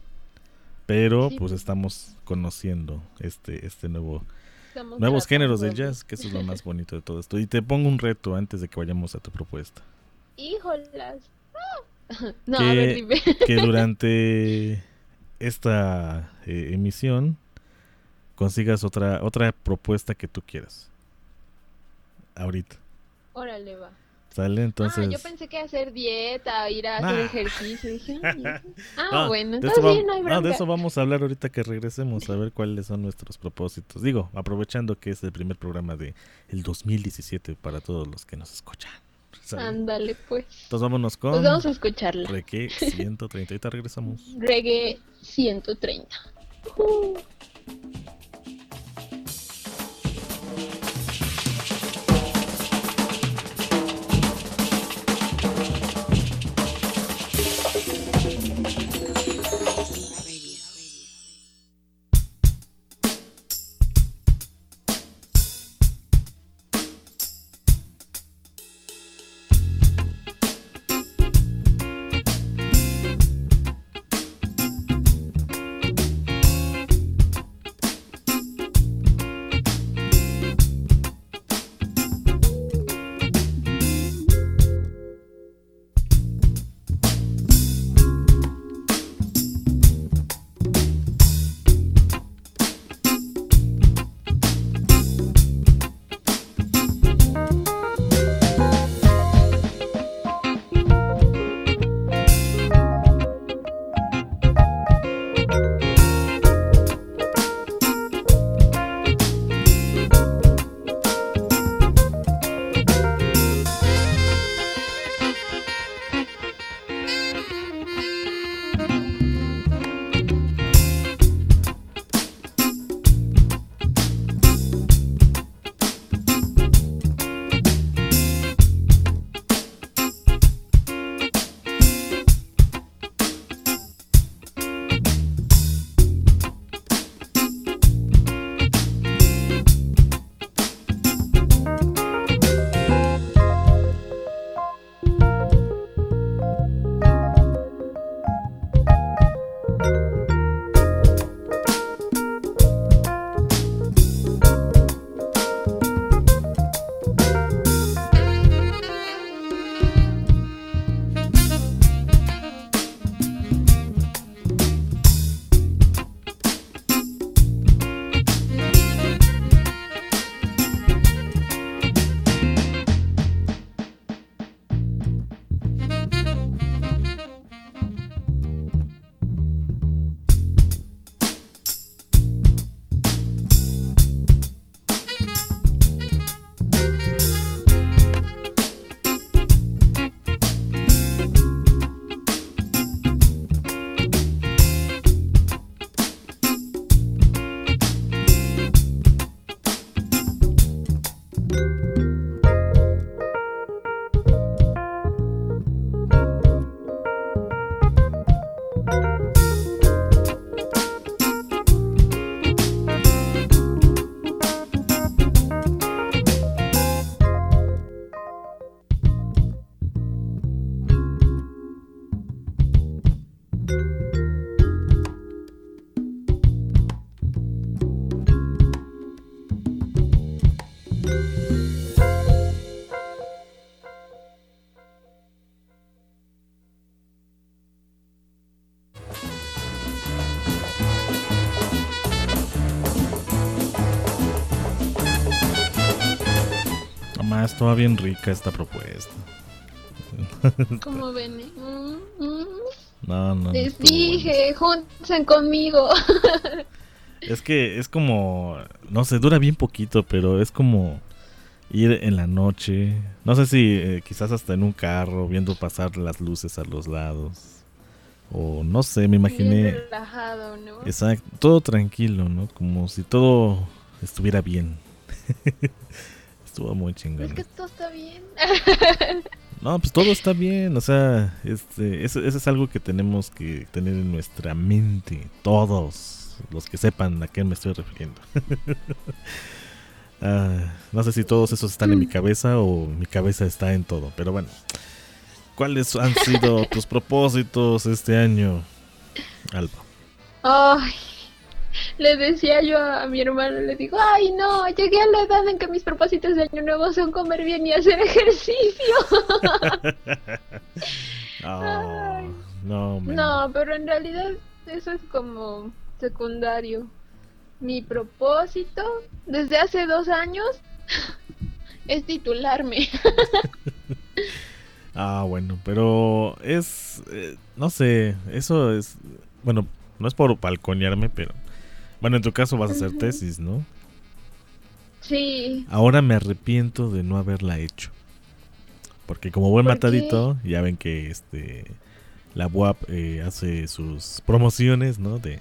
Pero Sí, pues pues. estamos conociendo este, este nuevo... Estamos Nuevos géneros del tratando de- jazz, que eso es lo más bonito de todo esto. Y te pongo un reto antes de que vayamos a tu propuesta. Híjolas. Ah. No, a ver, que, dime. que durante esta eh, emisión consigas otra otra propuesta que tú quieras. Ahorita. Órale, va. ¿Sale? Entonces... Ah, yo pensé que hacer dieta, ir a hacer Nah. ejercicio. Dije, ay, ah, No, bueno, de entonces eso, sí, vam- no hay no, bronca. de eso vamos a hablar ahorita que regresemos, a ver cuáles son nuestros propósitos. Digo, aprovechando que es el primer programa de el dos mil diecisiete para todos los que nos escuchan. ¿Sale? Ándale, pues. Entonces vámonos con Pues vamos a escucharla. Reque ciento treinta. Ahorita regresamos. Reggae ciento treinta. Uh. Mamá, estaba bien rica esta propuesta. ¿Cómo ven? Mm, mm. No, no. Les no dije, júntense conmigo. Es que es como, no sé, dura bien poquito, pero es como ir en la noche. No sé si eh, quizás hasta en un carro, viendo pasar las luces a los lados. O no sé, me imaginé. Bien relajado, ¿no? Exacto, todo tranquilo, ¿no? Como si todo estuviera bien. Estuvo muy chingón. Es que todo está bien. No, pues todo está bien, o sea, este, eso, eso es algo que tenemos que tener en nuestra mente, todos los que sepan a qué me estoy refiriendo. uh, no sé si todos esos están en mi cabeza o mi cabeza está en todo, pero bueno. ¿Cuáles han sido tus propósitos este año, Alba? Ay, le decía yo a mi hermano, le digo, ay no, llegué a la edad en que mis propósitos de año nuevo son comer bien y hacer ejercicio. Oh, no, man. No, pero en realidad eso es como secundario. Mi propósito desde hace dos años es titularme. Ah, bueno, pero es, eh, no sé, eso es, bueno, no es por balconearme, pero, bueno, en tu caso vas a hacer tesis, ¿no? Sí. Ahora me arrepiento de no haberla hecho, porque como buen matadito, ya ven que este, la U A P eh, hace sus promociones, ¿no? De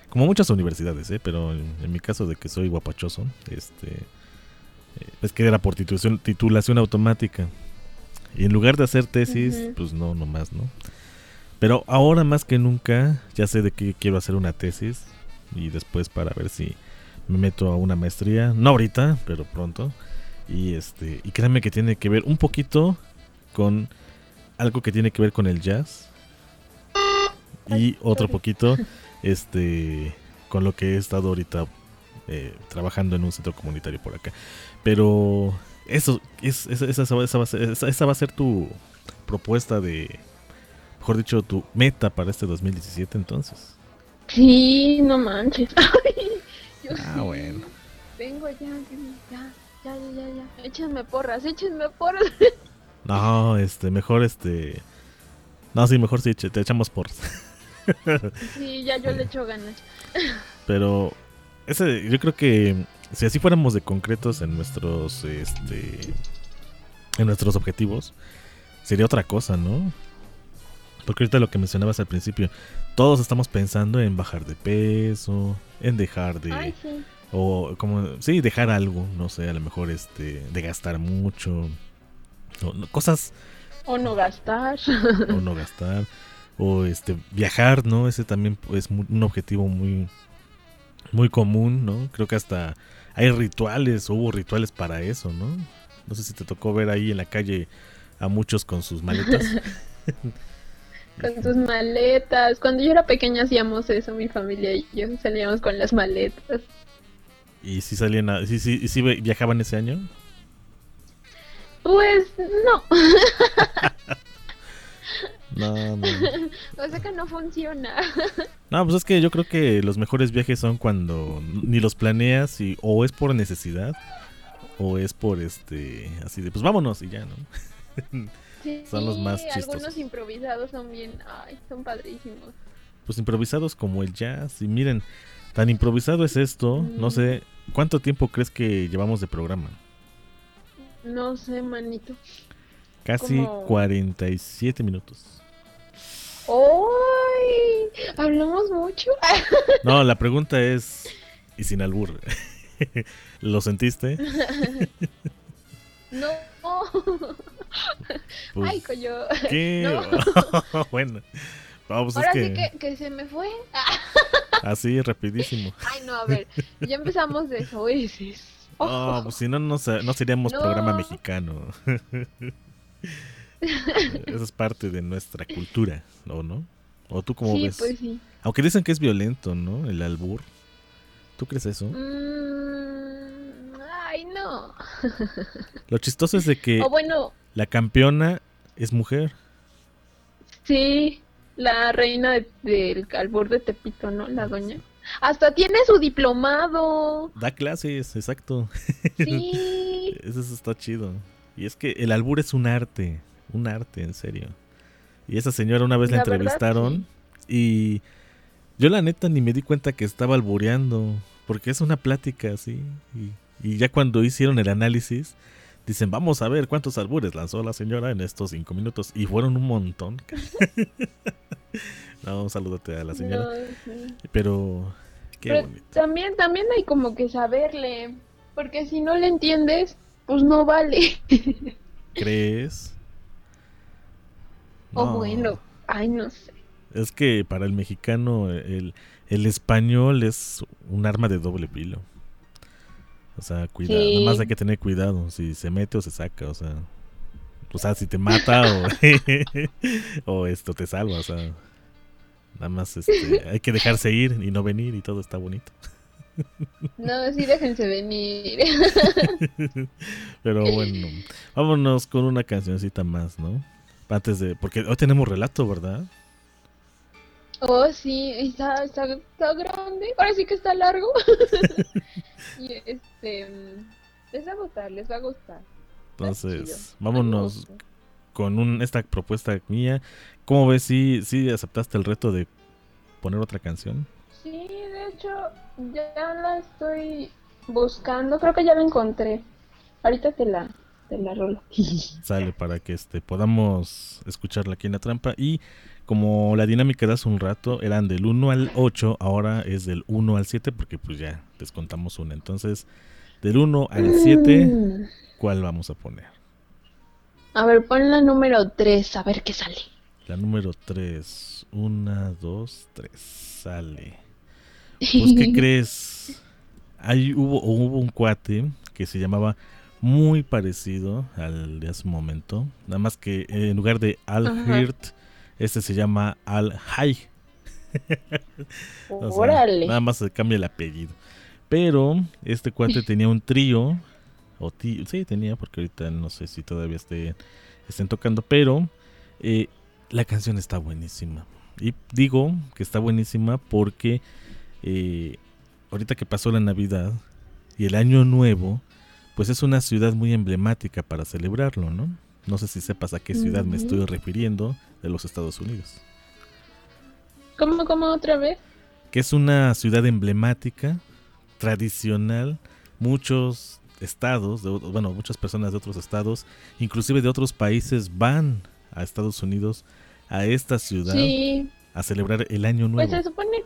como muchas universidades, ¿eh? Pero en, en mi caso de que soy guapachoso, este, eh, es que era por titulación, titulación automática. Y en lugar de hacer tesis, uh-huh. pues no, nomás, ¿no? Pero ahora más que nunca ya sé de qué quiero hacer una tesis y después para ver si me meto a una maestría, no ahorita, pero pronto. Y este, y créanme que tiene que ver un poquito con algo que tiene que ver con el jazz y otro poquito este con lo que he estado ahorita eh, trabajando en un centro comunitario por acá. Pero eso es esa, esa, esa, va a ser, esa, esa va a ser tu propuesta de, mejor dicho, tu meta para este dos mil diecisiete entonces. Sí, no manches. Yo ah, sí. bueno. Vengo ya, ya, ya, ya, ya, ya. Échenme porras, échenme porras. No, este, mejor este... No, sí, mejor sí, te echamos porras. Sí, ya yo le echo ganas. Pero ese, yo creo que si así fuéramos de concretos en nuestros este en nuestros objetivos, sería otra cosa, ¿no? Porque ahorita lo que mencionabas al principio, todos estamos pensando en bajar de peso, en dejar de... Ay, sí. O como, sí, dejar algo, no sé, a lo mejor este de gastar mucho, o, no, cosas... O no gastar. O no gastar. O este viajar, ¿no? Ese también es muy, un objetivo muy muy común, ¿no? Creo que hasta hay rituales, o hubo rituales para eso, ¿no? No sé si te tocó ver ahí en la calle a muchos con sus maletas. Con sus maletas. Cuando yo era pequeña hacíamos eso, mi familia y yo salíamos con las maletas. ¿Y si salían a, sí, sí, sí viajaban ese año? Pues no. No, no. O sea que no funciona. No, pues es que yo creo que los mejores viajes son cuando ni los planeas y o es por necesidad o es por este así de pues vámonos y ya, ¿no? Sí, son los más chistosos. Algunos improvisados son bien, ay, son padrísimos. Pues improvisados como el jazz. Y miren, tan improvisado es esto, mm. no sé, ¿cuánto tiempo crees que llevamos de programa? No sé, manito. Casi como... cuarenta y siete minutos. ¡Ay! ¿Hablamos mucho? No, la pregunta es, y sin albur, ¿lo sentiste? No. Pues, ay, coño. ¿Qué? No. Bueno, vamos, ahora es que... sí que, que se me fue. Así, rapidísimo. Ay, no, a ver, ya empezamos de soeces. Oh, oh, pues si no, no, no seríamos no. programa mexicano. Eso es parte de nuestra cultura, ¿o no? ¿O tú cómo sí, ves? Pues sí. Aunque dicen que es violento, ¿no? El albur. ¿Tú crees eso? Mm, ay, no. Lo chistoso es de que oh, bueno. la campeona es mujer. Sí, la reina del de, de albur de Tepito, ¿no? La doña. Hasta tiene su diplomado. Da clases, exacto. Sí. Eso está chido. Y es que el albur es un arte, un arte, en serio. Y esa señora una vez la, la entrevistaron verdad, sí. Y yo la neta ni me di cuenta que estaba albureando, porque es una plática así. Y, y ya cuando hicieron el análisis, dicen, vamos a ver cuántos albures lanzó la señora en estos cinco minutos. Y fueron un montón. No, un saludote a la señora. No, sí. Pero qué Pero bonito. También, también hay como que saberle, porque si no le entiendes, pues no vale. ¿Crees? No. O bueno, ay, no sé. Es que para el mexicano el, el español es un arma de doble filo. O sea, cuidado, sí. Nomás hay que tener cuidado si se mete o se saca, o sea, o sea, si te mata o, o esto te salva, o sea, nada más este, hay que dejarse ir y no venir y todo está bonito. No, sí, déjense venir. Pero bueno, vámonos con una cancioncita más, ¿no? Antes de, porque hoy tenemos relato, ¿verdad? Oh, sí, está, está, está grande, ahora sí que está largo. Y este, les va a gustar, les va a gustar. Entonces, vámonos con un, esta propuesta mía. ¿Cómo ves? ¿Sí, sí aceptaste el reto de poner otra canción? Sí, de hecho, ya la estoy buscando, creo que ya la encontré. Ahorita te la, de la rola. Sale para que este podamos escucharla aquí en La Trampa. Y como la dinámica de hace un rato eran del uno al ocho, ahora es del uno al siete, porque pues ya descontamos una. Entonces, del uno al siete, Mm. ¿cuál vamos a poner? A ver, pon la número tres, a ver qué sale. La número tres. Una, dos, tres. Sale. Pues, ¿qué crees? Ahí hubo, hubo un cuate que se llamaba muy parecido al de hace un momento. Nada más que en lugar de Al Ajá. Hirt, este se llama Al Hay. O sea, Órale. nada más se cambia el apellido. Pero este cuate tenía un trío. O tí- sí, tenía, porque ahorita no sé si todavía esté, estén tocando. Pero eh, la canción está buenísima. Y digo que está buenísima porque eh, ahorita que pasó la Navidad y el Año Nuevo, pues es una ciudad muy emblemática para celebrarlo, ¿no? No sé si sepas a qué ciudad me Ujú. estoy refiriendo de los Estados Unidos. ¿Cómo, cómo otra vez? Que es una ciudad emblemática, tradicional. Muchos estados, de, bueno, muchas personas de otros estados, inclusive de otros países, van a Estados Unidos, a esta ciudad, Sí, a celebrar el Año pues Nuevo. se supone...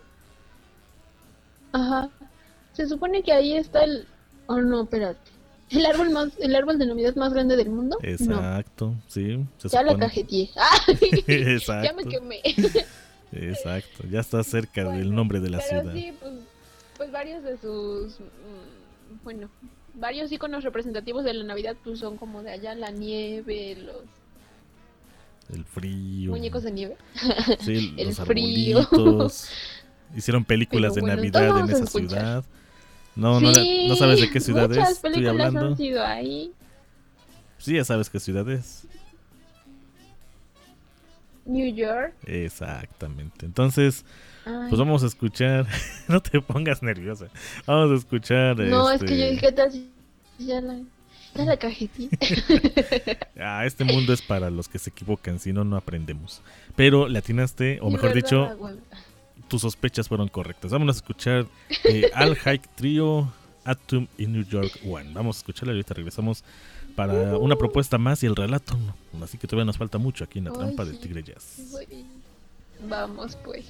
Ajá. Se supone que ahí está el... Oh, no, espérate. ¿El árbol más, el árbol de Navidad más grande del mundo? No, Exacto, sí. Se ya la supone- cajeteé. ¡Ay! Exacto. Ya me quemé. Exacto, ya está cerca del nombre de la Pero ciudad. sí, pues, pues varios de sus... mm, Bueno, varios iconos representativos de la Navidad pues son como de allá, la nieve, los El frío. muñecos de nieve. Sí, el los frío. arbolitos. Hicieron películas Pero de bueno, Navidad todos en vamos a esa escuchar. ciudad. No, no, Sí, no sabes de qué ciudad muchas es. Estoy películas hablando. han sido ahí. Sí, ya sabes qué ciudad es. New York. Exactamente. Entonces, Ay. pues vamos a escuchar. No te pongas nerviosa. Vamos a escuchar. No, este... es que yo dije, ¿qué tal si ya la, ya la cajeteé? Ah, este mundo es para los que se equivocan, si no, no aprendemos. Pero le atinaste, o Sí, mejor ¿verdad, dicho, güey? tus sospechas fueron correctas. Vamos a escuchar eh, Al Hike Trio Atom in New York One. Vamos a escucharla y ahorita regresamos para una propuesta más y el relato. Así que todavía nos falta mucho aquí en la Ay, trampa sí. del Tigre Jazz. Güey. Vamos pues.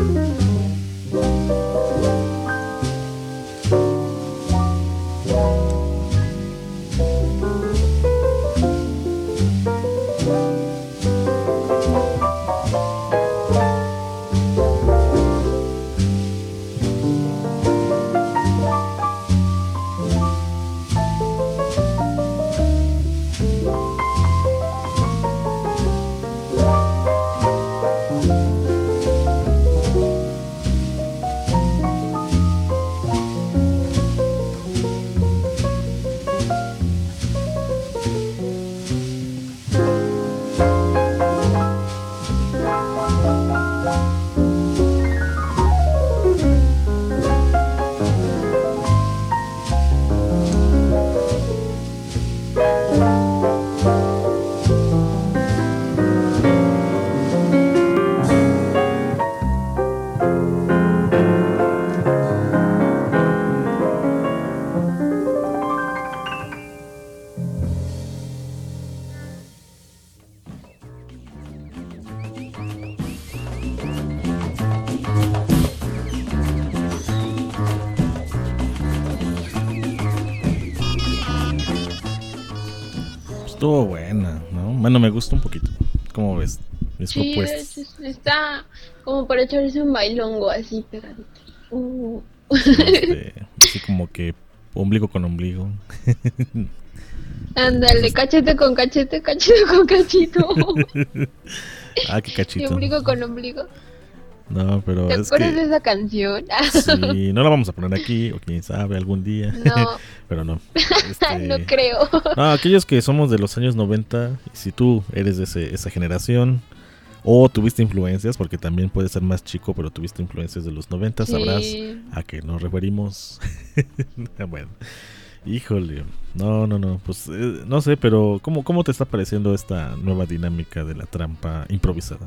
Estuvo buena, ¿no? Bueno, me gusta un poquito. ¿Cómo ves? Mis Sí, propuestas. es- está como para echarse un bailongo así pegadito. Uh. Este, así como que ombligo con ombligo. Ándale, cachete con cachete, cachete con cachito. Ah, qué Y cachito. ombligo con ombligo. No, pero ¿Te es acuerdas de que esa canción? sí, no la vamos a poner aquí, o quién sabe, algún día. No. Pero no. Este, No creo. No, aquellos que somos de los años noventa, y si tú eres de ese- esa generación, o tuviste influencias, porque también puedes ser más chico, pero tuviste influencias de los noventa, Sí. sabrás a qué nos referimos. Bueno, híjole, no, no, no, pues eh, no sé, pero ¿cómo, ¿cómo te está pareciendo esta nueva dinámica de la trampa improvisada?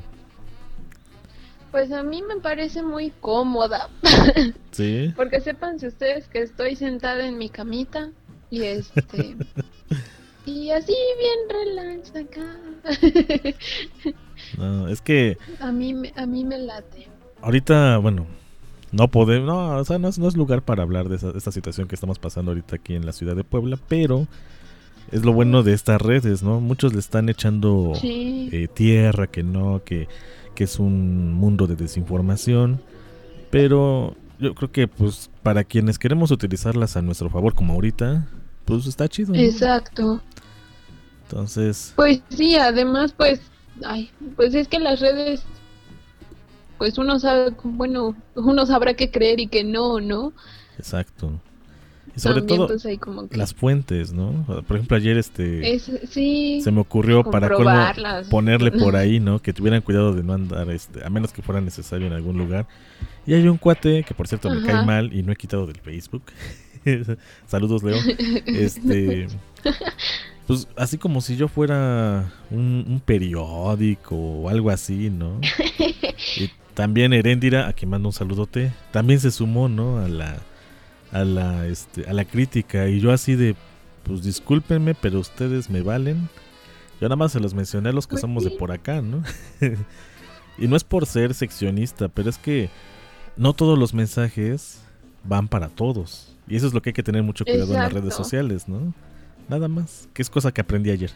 Pues a mí me parece muy cómoda. ¿Sí? Porque sépanse ustedes que estoy sentada en mi camita y este y así bien relax acá. No, es que A mí me, a mí me late. ahorita, bueno, no podemos, no, o sea, no es, no es lugar para hablar de esa- esta situación que estamos pasando ahorita aquí en la ciudad de Puebla, pero es lo bueno de estas redes, ¿no? Muchos le están echando Sí. eh, tierra, que no, que, que es un mundo de desinformación, pero yo creo que pues para quienes queremos utilizarlas a nuestro favor como ahorita, pues está chido, ¿no? Exacto. Entonces, Pues sí, además pues ay, pues es que las redes pues uno sabe, bueno, uno sabrá qué creer y qué no, ¿no? exacto. Y sobre También, todo pues, ahí como que- las fuentes, ¿no? Por ejemplo, ayer este Es, sí. se me ocurrió para colmo comprobarlas. ponerle por ahí, ¿no? Que tuvieran cuidado de no andar, este, a menos que fuera necesario en algún lugar. Y hay un cuate que por cierto me Ajá. cae mal y no he quitado del Facebook. Saludos, Leo. Este, pues así como si yo fuera un, un periódico o algo así, ¿no? Y también Heréndira, a quien mando un saludote, también se sumó, ¿no? A la, a la, este, a la crítica. Y yo así de, pues discúlpenme, pero ustedes me valen. Yo nada más se los mencioné a los que Pues somos de sí. por acá, ¿no? Y no es por ser seccionista, pero es que no todos los mensajes van para todos. Y eso es lo que hay que tener mucho cuidado en las redes Exacto. sociales, ¿no? Nada más, que es cosa que aprendí ayer.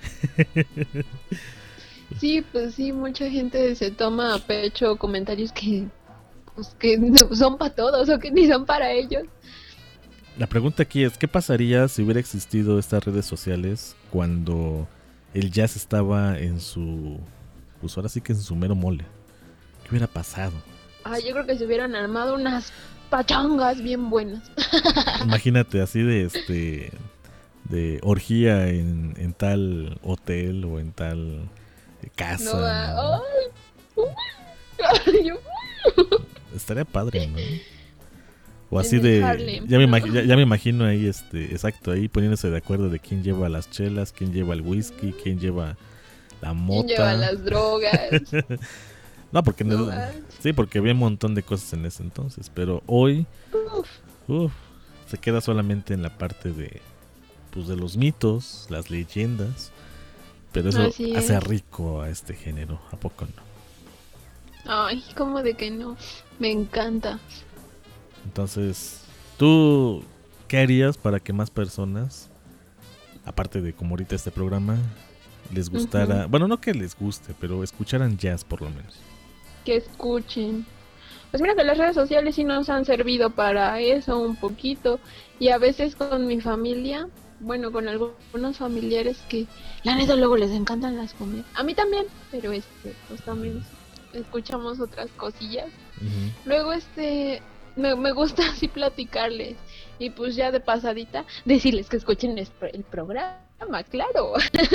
Sí, pues sí, mucha gente se toma a pecho comentarios que pues que son para todos o que ni son para ellos. La pregunta aquí es, ¿qué pasaría si hubiera existido estas redes sociales cuando el jazz estaba en su, pues ahora sí que en su mero mole? ¿Qué hubiera pasado? Ah, yo creo que se hubieran armado unas pachangas bien buenas. Imagínate así de este, de orgía en, en tal hotel o en tal casa. No, ¿no? ah, ay, uy, yo- Estaría padre, ¿no? O En así el de, Harlem, ya me, ¿no? imag- ya, ya me imagino ahí, este, exacto, ahí poniéndose de acuerdo de quién lleva las chelas, quién lleva el whisky, quién lleva la mota. ¿Quién lleva las drogas? No, porque No no- manches. sí, porque había un montón de cosas en ese entonces, pero hoy Uf. uf, se queda solamente en la parte de, pues, de los mitos, las leyendas, pero eso Así hace es. rico a este género, ¿a poco no? Ay, ¿cómo de que no? Me encanta. Entonces, ¿tú qué harías para que más personas, aparte de como ahorita este programa, les gustara, uh-huh. bueno, no que les guste, pero escucharan jazz por lo menos? Que escuchen. Pues mira que las redes sociales sí nos han servido para eso un poquito, y a veces con mi familia, bueno, con algunos familiares que la neta luego les encantan las cumbias. A mí también, pero este, pues también escuchamos otras cosillas. Uh-huh. Luego este me, me gusta así platicarles y pues ya de pasadita decirles que escuchen el, el programa, claro.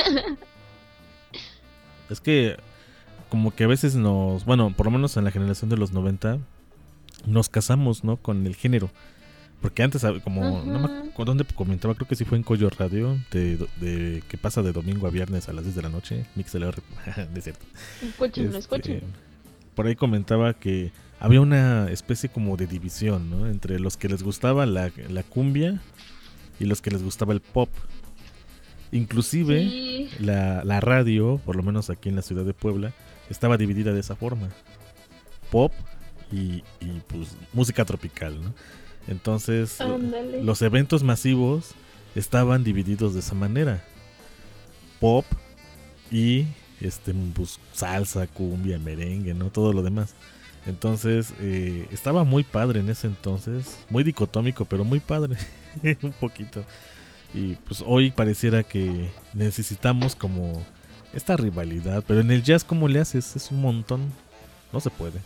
Es que como que a veces nos, bueno, por lo menos en la generación de los noventa nos casamos, ¿no? Con el género. Porque antes, como, uh-huh. no me acuerdo dónde comentaba, creo que sí fue en Coyo Radio, de, de que pasa de domingo a viernes a las diez de la noche, Mix L R, de cierto. Escúchenlo, este, escúchenlo. Por ahí comentaba que había una especie como de división, ¿no? Entre los que les gustaba la, la cumbia y los que les gustaba el pop. Inclusive sí. la, la radio, por lo menos aquí en la ciudad de Puebla, estaba dividida de esa forma. Pop y, y pues música tropical, ¿no? Entonces, Andale. los eventos masivos estaban divididos de esa manera. Pop y este pues, salsa, cumbia, merengue, ¿no? Todo lo demás. Entonces, eh, estaba muy padre en ese entonces. Muy dicotómico, pero muy padre. Un poquito. Y pues hoy pareciera que necesitamos como esta rivalidad. Pero en el jazz, ¿cómo le haces? Es un montón. No se puede.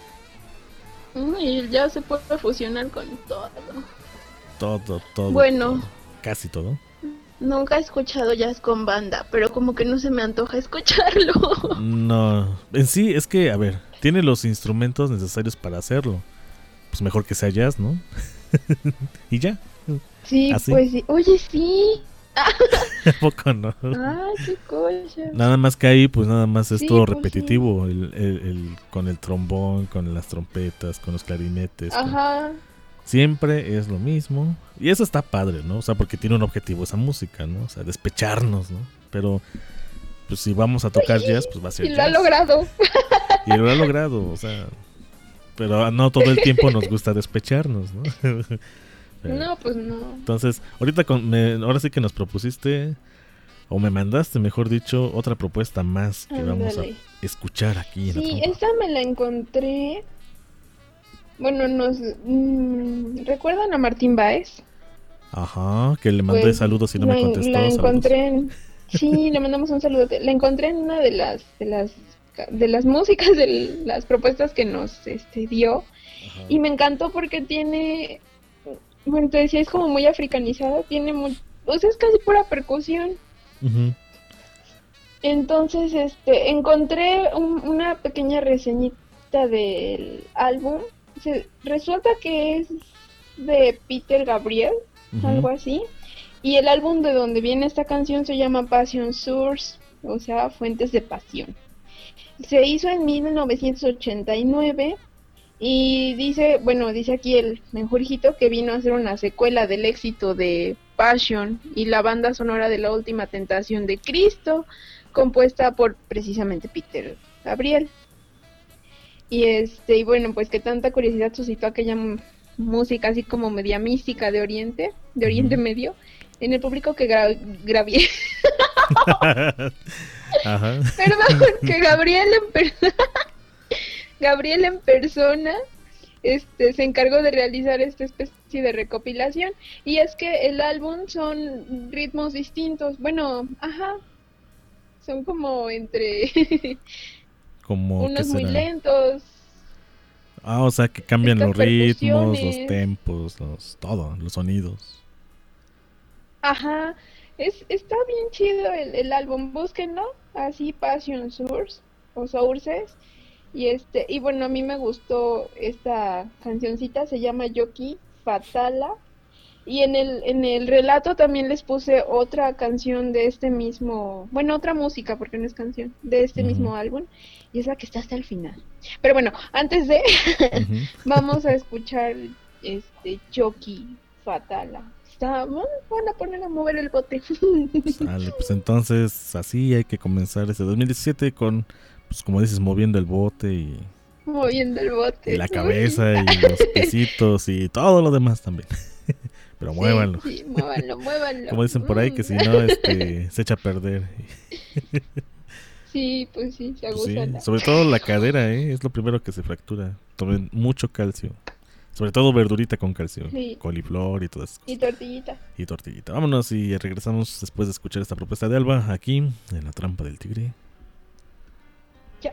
Y el jazz se puede fusionar con todo. Todo, todo. Bueno. Todo. Casi todo. Nunca he escuchado jazz con banda, pero como que no se me antoja escucharlo. No, en sí es que, a ver, tiene los instrumentos necesarios para hacerlo. Pues mejor que sea jazz, ¿no? Y ya. Sí, ¿así? Pues sí. Oye, sí. ¿A poco no? Ay, qué cosa. Nada más que ahí, pues nada más es sí, todo pues repetitivo. Sí. El, el, el, con el trombón, con las trompetas, con los clarinetes. Ajá. Con... Siempre es lo mismo. Y eso está padre, ¿no? O sea, porque tiene un objetivo esa música, ¿no? O sea, despecharnos, ¿no? Pero, pues si vamos a tocar jazz, pues va a ser y jazz. Y lo ha logrado. Y lo ha logrado, o sea. Pero no todo el tiempo nos gusta despecharnos, ¿no? Pero, no, pues no. Entonces, ahorita con, me, ahora sí que nos propusiste, o me mandaste, mejor dicho, otra propuesta más que Andale. Vamos a escuchar aquí en sí, la trompa. Esa me la encontré. Bueno, nos mmm, ¿recuerdan a Martín Báez? Ajá, que le mandé pues, saludos y no la, me contestó. La encontré en, sí, le mandamos un saludo. La encontré en una de las de las de las músicas de las propuestas que nos este dio. Ajá. Y me encantó porque tiene, bueno, te decía, es como muy africanizada, tiene muy, o sea, es casi pura percusión. Uh-huh. Entonces, este, encontré un, una pequeña reseñita del álbum. Se, resulta que es de Peter Gabriel, uh-huh. algo así, y el álbum de donde viene esta canción se llama Passion Source, o sea, Fuentes de Pasión. Se hizo en mil novecientos ochenta y nueve y dice, bueno, dice aquí el menjurjito que vino a hacer una secuela del éxito de Passion y la banda sonora de La Última Tentación de Cristo, compuesta por precisamente Peter Gabriel. Y este, y bueno, pues que tanta curiosidad suscitó aquella m- música así como media mística de Oriente, de Oriente uh-huh. Medio, en el público que gra- Gabriel Ajá. Perdón, que Gabriel en per- Gabriel en persona este se encargó de realizar esta especie de recopilación, y es que el álbum son ritmos distintos, bueno, ajá, son como entre como unos muy lentos. Ah, o sea que cambian los ritmos, los tempos, los todo, los sonidos. Ajá, es está bien chido el, el álbum, búsquenlo, así Passion Source o Sources. Y este, y bueno, a mí me gustó esta cancioncita, se llama Yoki Fatala. Y en el, en el relato también les puse otra canción de este mismo, bueno, otra música, porque no es canción, de este uh-huh. mismo álbum, y es la que está hasta el final. Pero bueno, antes de, uh-huh. vamos a escuchar este Yoki Fatala. Está, bueno, van a poner a mover el bote. Sale, pues entonces así hay que comenzar este dos mil diecisiete con, pues como dices, moviendo el bote y Moviendo el bote. Y la cabeza y los piecitos y todo lo demás también. Pero Sí, muévanlo. sí, muévanlo, muévanlo. Como dicen por ahí, que si no, este, se echa a perder. Sí, pues sí, se Pues sí, aguza. sobre todo la cadera, ¿eh? Es lo primero que se fractura. Tomen mucho calcio. Sobre todo verdurita con calcio. Sí. Coliflor y todas esas cosas. Y tortillita. Y tortillita. Vámonos y regresamos después de escuchar esta propuesta de Alba aquí en La Trampa del Tigre. Ya.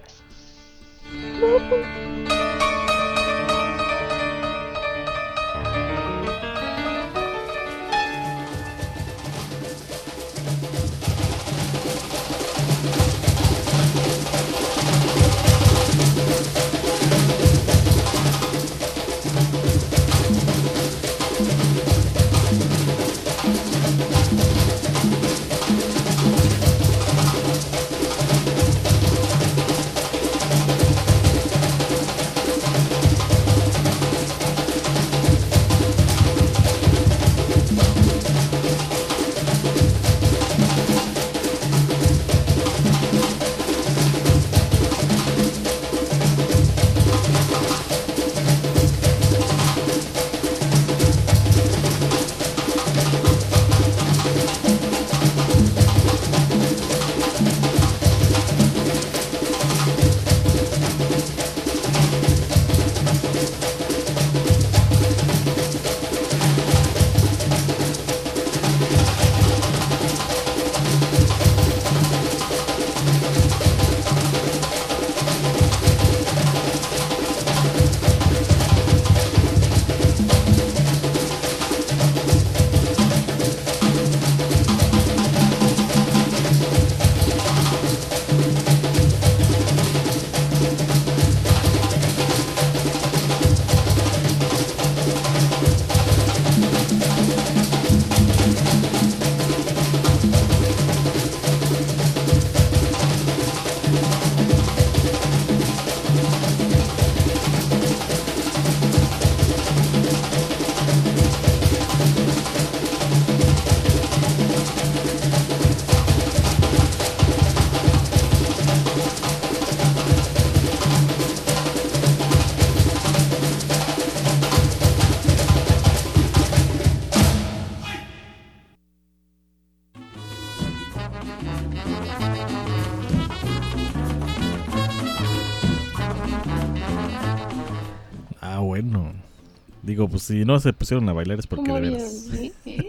Ah, bueno. Digo, pues si no se pusieron a bailar es porque ¿Cómo de vieron? veras. ¿Eh? ¿Eh?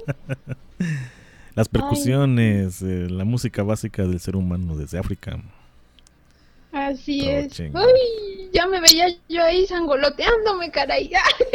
Las percusiones, eh, la música básica del ser humano desde África. Así Todo es. chingón. Uy, ya me veía yo ahí sangoloteándome, caray.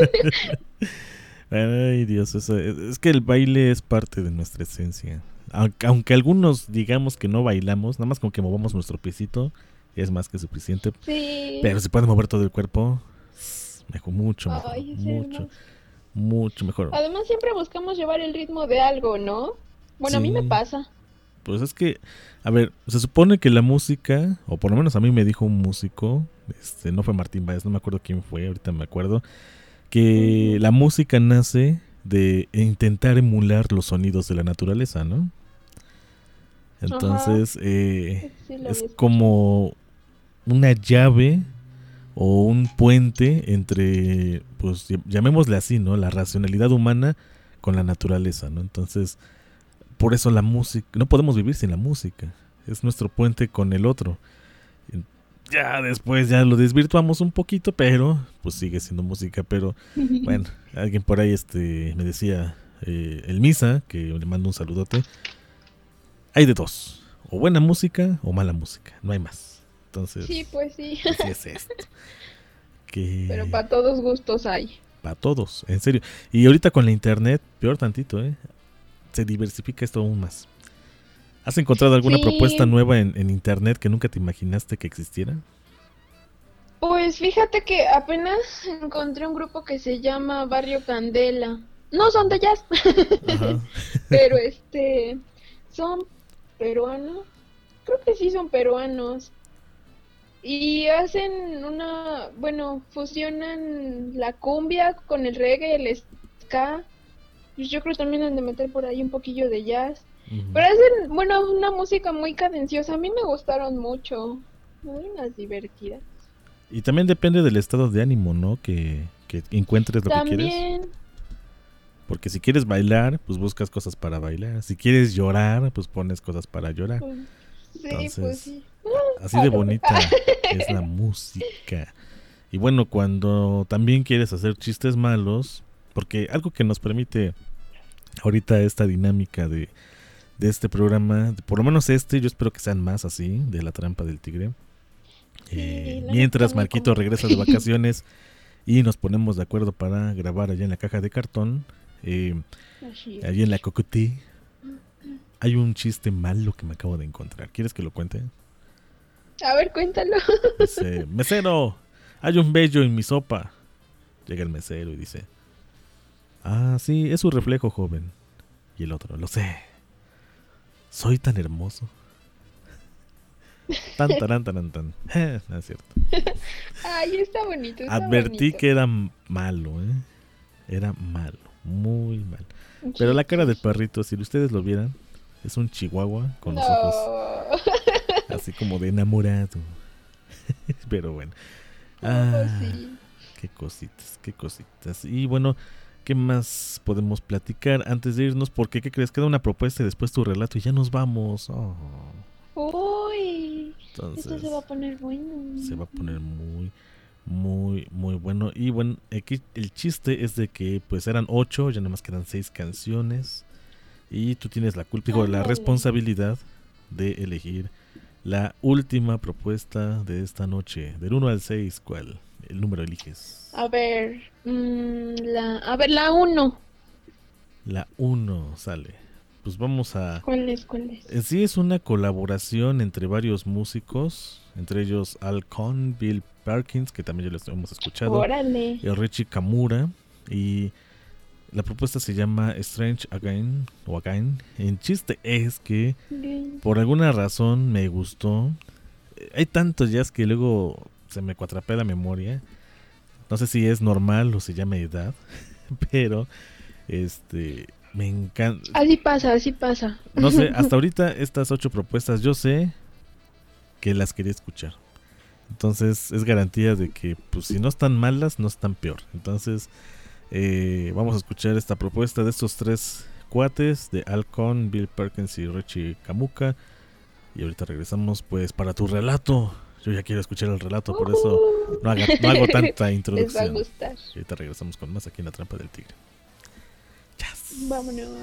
Ay, Dios, eso- es que el baile es parte de nuestra esencia. Aunque, aunque algunos digamos que no bailamos, nada más con que movamos nuestro piecito es más que suficiente. Sí. Pero si puede mover todo el cuerpo, mejor, mucho mejor, Ay, es mucho, hermoso. mucho mejor. Además siempre buscamos llevar el ritmo de algo, ¿no? Bueno, a mí Sí. me pasa. Pues es que, a ver, se supone que la música, o por lo menos a mí me dijo un músico, este, no fue Martín Báez, no me acuerdo quién fue, ahorita me acuerdo, que la música nace de intentar emular los sonidos de la naturaleza, ¿no? Entonces, eh, Sí, lo es había como una llave o un puente entre, pues ll- llamémosle así, ¿no? La racionalidad humana con la naturaleza, ¿no? Entonces, por eso la música, no podemos vivir sin la música, es nuestro puente con el otro. Ya después ya lo desvirtuamos un poquito, pero pues sigue siendo música, pero bueno, alguien por ahí este me decía, eh, el Misa, que le mando un saludote, hay de dos, o buena música o mala música, no hay más. Entonces, Sí, pues sí. así es esto. Que Pero para todos gustos hay. para todos, en serio. Y ahorita con la internet, peor tantito, ¿eh? Se diversifica esto aún más. ¿Has encontrado alguna Sí. propuesta nueva en, en internet que nunca te imaginaste que existiera? Pues fíjate que apenas encontré un grupo que se llama Barrio Candela. No son de jazz, Ajá. pero este son peruanos. Creo que sí son peruanos. Y hacen una, bueno, fusionan la cumbia con el reggae, el ska. Pues yo creo que también han de meter por ahí un poquillo de jazz. Pero hacen, bueno, una música muy cadenciosa. A mí me gustaron mucho. Muy unas divertidas. Y también depende del estado de ánimo, ¿no? Que, que encuentres lo También. que quieres. Porque si quieres bailar, pues buscas cosas para bailar. Si quieres llorar, pues pones cosas para llorar. Pues, sí, Entonces, pues sí. así de bonita es la música. Y bueno, cuando también quieres hacer chistes malos, porque algo que nos permite ahorita esta dinámica de, de este programa, por lo menos este, yo espero que sean más así, de la trampa del tigre. Eh, mientras Marquito regresa de vacaciones y nos ponemos de acuerdo para grabar allá en la caja de cartón, eh, allí en la Cocoté, hay un chiste malo que me acabo de encontrar. ¿Quieres que lo cuente? A ver, cuéntalo. Dice, mesero, hay un bello en mi sopa. Llega el mesero y dice, ah, sí, es su reflejo, joven. Y el otro, lo sé, soy tan hermoso. Tan, tan, tan, tan. Eh, no es cierto. Ay, está bonito. Está Advertí bonito. que era malo, ¿eh? Era malo, muy malo. Pero la cara del perrito, si ustedes lo vieran, es un chihuahua con los No. ojos así como de enamorado. Pero bueno. Ah, sí. qué cositas, qué cositas. Y bueno, ¿qué más podemos platicar antes de irnos? Porque, ¿qué crees? Queda una propuesta y después tu relato y ya nos vamos. Oh. Uy, Entonces, esto se va a poner bueno. Se va a poner muy, muy, muy bueno. Y bueno, aquí el chiste es de que pues eran ocho, ya nada más quedan seis canciones. Y tú tienes la culpa, digo, la Ándale. responsabilidad de elegir la última propuesta de esta noche. Del uno al seis, ¿cuál? El número eliges. A ver, mm, la, a ver, la uno. La uno sale. Pues vamos a... ¿Cuál es? ¿Cuál es? En sí es una colaboración entre varios músicos, entre ellos Al Cohn, Bill Perkins, que también ya lo hemos escuchado, Órale. y Richie Kamura, y la propuesta se llama Strange Again, o Again. El chiste es que por alguna razón me gustó. Hay tantos jazz que luego se me cuatrapea la memoria. No sé si es normal o se llama edad, pero este... me encanta. Así pasa, así pasa. No sé, hasta ahorita estas ocho propuestas yo sé que las quería escuchar. Entonces es garantía de que pues si no están malas, no están peor. Entonces eh, vamos a escuchar esta propuesta de estos tres cuates, de Al Cohn, Bill Perkins y Richie Kamuka. Y ahorita regresamos pues para tu relato. Yo ya quiero escuchar el relato, por eso no, haga, no hago tanta introducción. Les va a gustar. Y ahorita regresamos con más aquí en La Trampa del Tigre. Vámonos.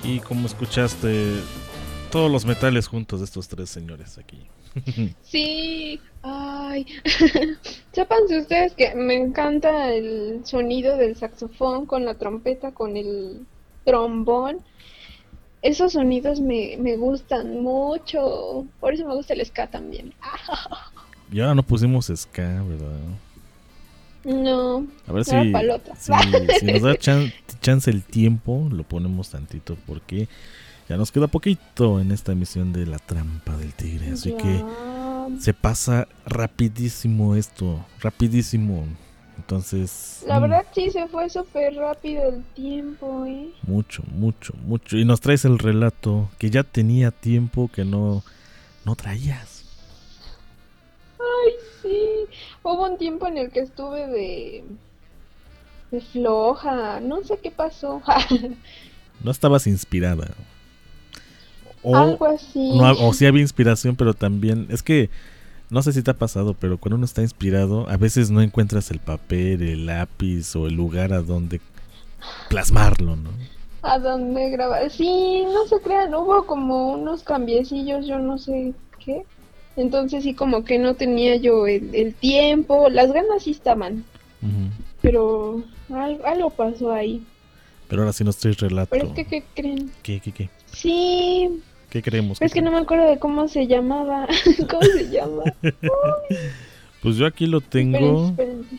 Y como escuchaste, todos los metales juntos de estos tres señores aquí. Sí, ay, sépanse ustedes que me encanta el sonido del saxofón con la trompeta, con el trombón. Esos sonidos me, me gustan mucho, por eso me gusta el ska también. Y ahora no pusimos ska, ¿verdad? No, a ver no si, palota. si, si nos da chan, chance el tiempo, lo ponemos tantito porque ya nos queda poquito en esta emisión de La Trampa del Tigre. Así Ya. que se pasa rapidísimo esto, rapidísimo. Entonces... La mm, verdad sí se fue súper rápido el tiempo, ¿eh? Mucho, mucho, mucho. Y nos traes el relato que ya tenía tiempo que no, no traías. Ay, sí. Hubo un tiempo en el que estuve de... de floja. No sé qué pasó. No estabas inspirada. O, Algo así. no, o sí había inspiración, pero también... Es que, no sé si te ha pasado, pero cuando uno está inspirado, a veces no encuentras el papel, el lápiz o el lugar a donde plasmarlo, ¿no? ¿A dónde grabar? Sí, no se crean, hubo como unos cambiecillos, yo no sé qué. Entonces sí, como que no tenía yo el, el tiempo, las ganas sí estaban, Uh-huh. pero algo, algo pasó ahí. Pero ahora sí nos traes relato. Pero es que, ¿qué creen? ¿Qué, qué, qué? Sí, ¿Qué creemos? es que no me acuerdo de cómo se llamaba. ¿Cómo se llama? Pues yo aquí lo tengo Espérense, espérense.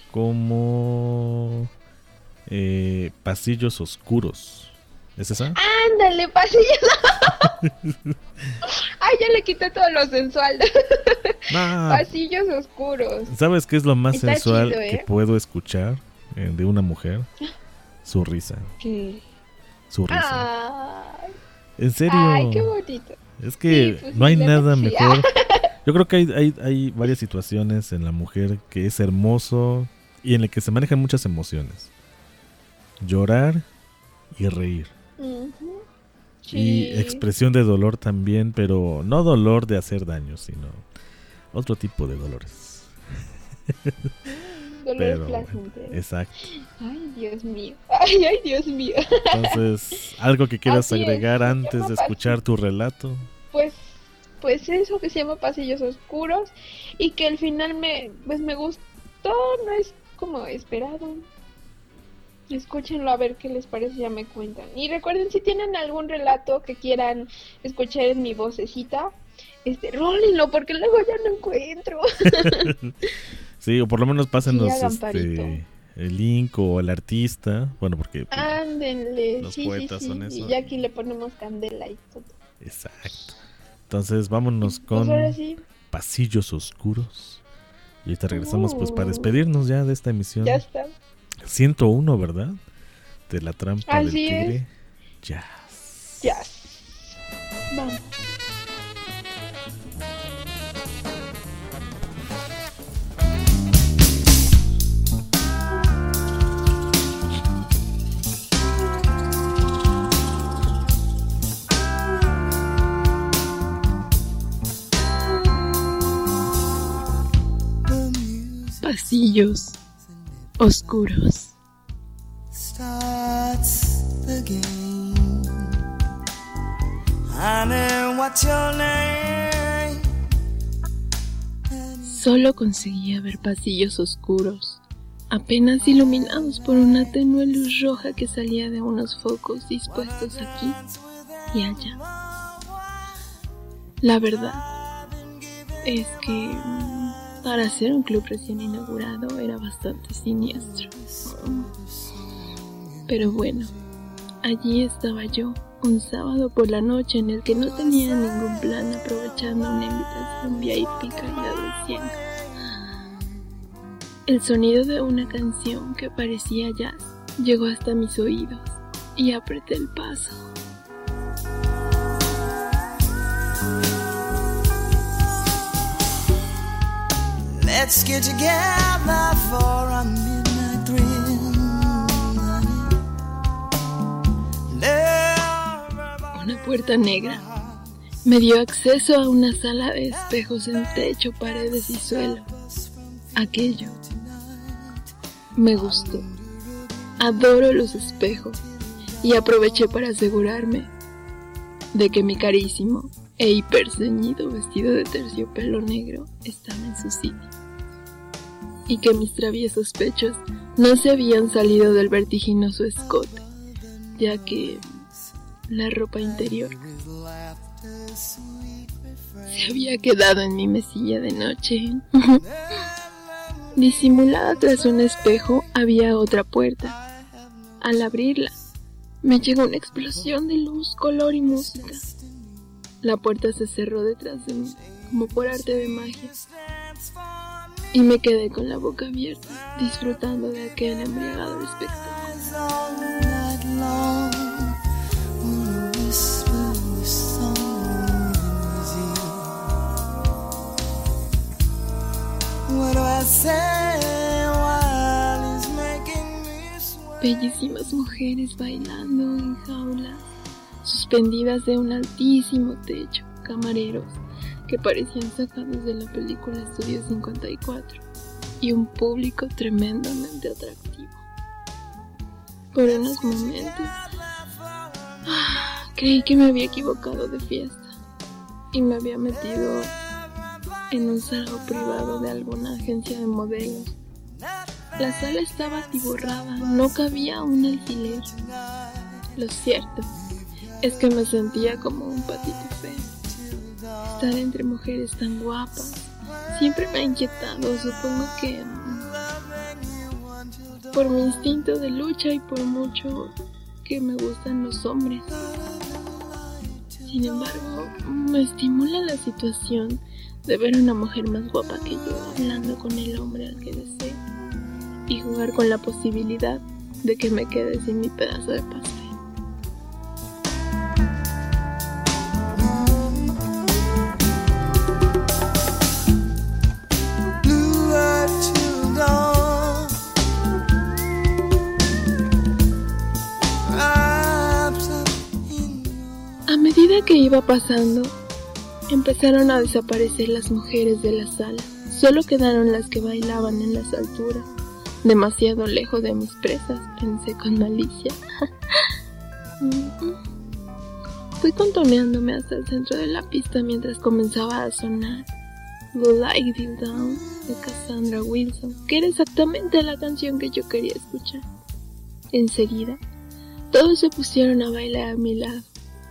como eh, Pasillos Oscuros. ¿Es esa? Ándale, pasillos. Ay, ya le quité todo lo sensual. Ah. Pasillos oscuros. ¿Sabes qué es lo más Está sensual chido, ¿eh? que puedo escuchar eh, de una mujer? Su risa. ¿Qué? Su risa. Ay, En serio. ay, qué bonito. Es que Sí, pues no hay sí, la nada neta sí. mejor. Yo creo que hay, hay, hay varias situaciones en la mujer que es hermoso y en el que se manejan muchas emociones. Llorar y reír. Ujú. Y Sí. expresión de dolor también, pero no dolor de hacer daño, sino otro tipo de dolores. Dolores Pero bueno, placenteros. exacto. Ay, Dios mío. Ay, ay, Dios mío. Entonces, ¿algo que quieras Así es, agregar se antes llama de escuchar tu relato? Pues, pues eso que se llama Pasillos Oscuros y que al final me, pues me gustó, no es como esperado. Escúchenlo a ver qué les parece, ya me cuentan. Y recuerden, si tienen algún relato que quieran escuchar en mi vocecita, este, rólenlo porque luego ya no encuentro. Sí, o por lo menos pásenos Sí, hagan este, parito. el link o el artista. Bueno, porque pues, Ándenle, los sí, sí, poetas sí. son eso. Y ya aquí le ponemos candela y todo. exacto. Entonces, vámonos Pues con ahora sí, Pasillos Oscuros. Y ahorita regresamos pues para Uh. despedirnos ya de esta emisión. ya está. ciento uno, ¿verdad? De La Trampa Así del Tigre. es. Ya. Ya. Vamos. Pasillos oscuros. Starts the game. Honey, what's your name? Solo conseguía ver pasillos oscuros, apenas iluminados por una tenue luz roja que salía de unos focos dispuestos aquí y allá. La verdad es que mm, para ser un club recién inaugurado era bastante siniestro. Pero bueno, allí estaba yo, un sábado por la noche en el que no tenía ningún plan, aprovechando una invitación V I P calidad de cien. El sonido de una canción que parecía jazz llegó hasta mis oídos y apreté el paso. Let's get together for a midnight thrill. Una puerta negra me dio acceso a una sala de espejos en techo, paredes y suelo. Aquello me gustó. Adoro los espejos y aproveché para asegurarme de que mi carísimo e hiperceñido vestido de terciopelo negro estaba en su sitio, y que mis traviesos pechos no se habían salido del vertiginoso escote, ya que la ropa interior se había quedado en mi mesilla de noche. Disimulada tras un espejo había otra puerta. Al abrirla, me llegó una explosión de luz, color y música. La puerta se cerró detrás de mí, como por arte de magia, y me quedé con la boca abierta, disfrutando de aquel embriagador espectáculo. Bellísimas mujeres bailando en jaulas, suspendidas de un altísimo techo, camareros que parecían sacados de la película Estudio cincuenta y cuatro, y un público tremendamente atractivo. Por unos momentos, ah, creí que me había equivocado de fiesta y me había metido en un salón privado de alguna agencia de modelos. La sala estaba atiborrada, no cabía un alfiler. Lo cierto es que me sentía como un patito feo. Estar entre mujeres tan guapas siempre me ha inquietado, supongo que por mi instinto de lucha y por mucho que me gustan los hombres. Sin embargo, me estimula la situación de ver a una mujer más guapa que yo hablando con el hombre al que deseo, y jugar con la posibilidad de que me quede sin mi pedazo de pastel. A medida que iba pasando, empezaron a desaparecer las mujeres de la sala. Solo quedaron las que bailaban en las alturas, demasiado lejos de mis presas, pensé con malicia. Fui contoneándome hasta el centro de la pista mientras comenzaba a sonar The Light You Down de Cassandra Wilson, que era exactamente la canción que yo quería escuchar. Enseguida, todos se pusieron a bailar a mi lado.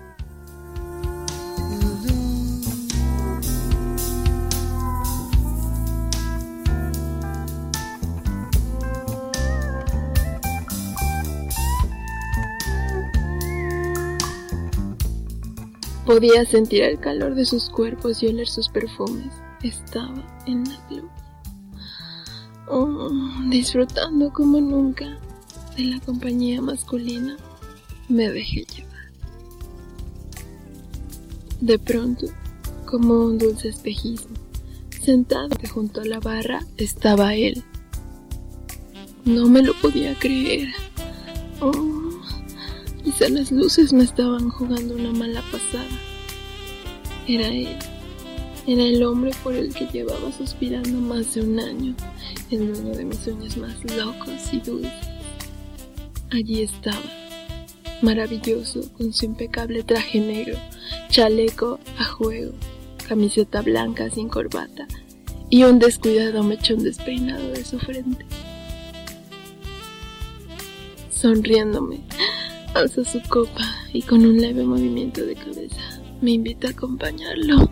Podía sentir el calor de sus cuerpos y oler sus perfumes. Estaba en la gloria. Oh, disfrutando como nunca de la compañía masculina, me dejé llevar. De pronto, como un dulce espejismo, sentado junto a la barra, estaba él. No me lo podía creer. Oh, quizá las luces me estaban jugando una mala pasada. Era él. Era el hombre por el que llevaba suspirando más de un año, el dueño de mis sueños más locos y dulces. Allí estaba, maravilloso, con su impecable traje negro, chaleco a juego, camiseta blanca sin corbata y un descuidado mechón despeinado de su frente. Sonriéndome, alza su copa y con un leve movimiento de cabeza me invita a acompañarlo.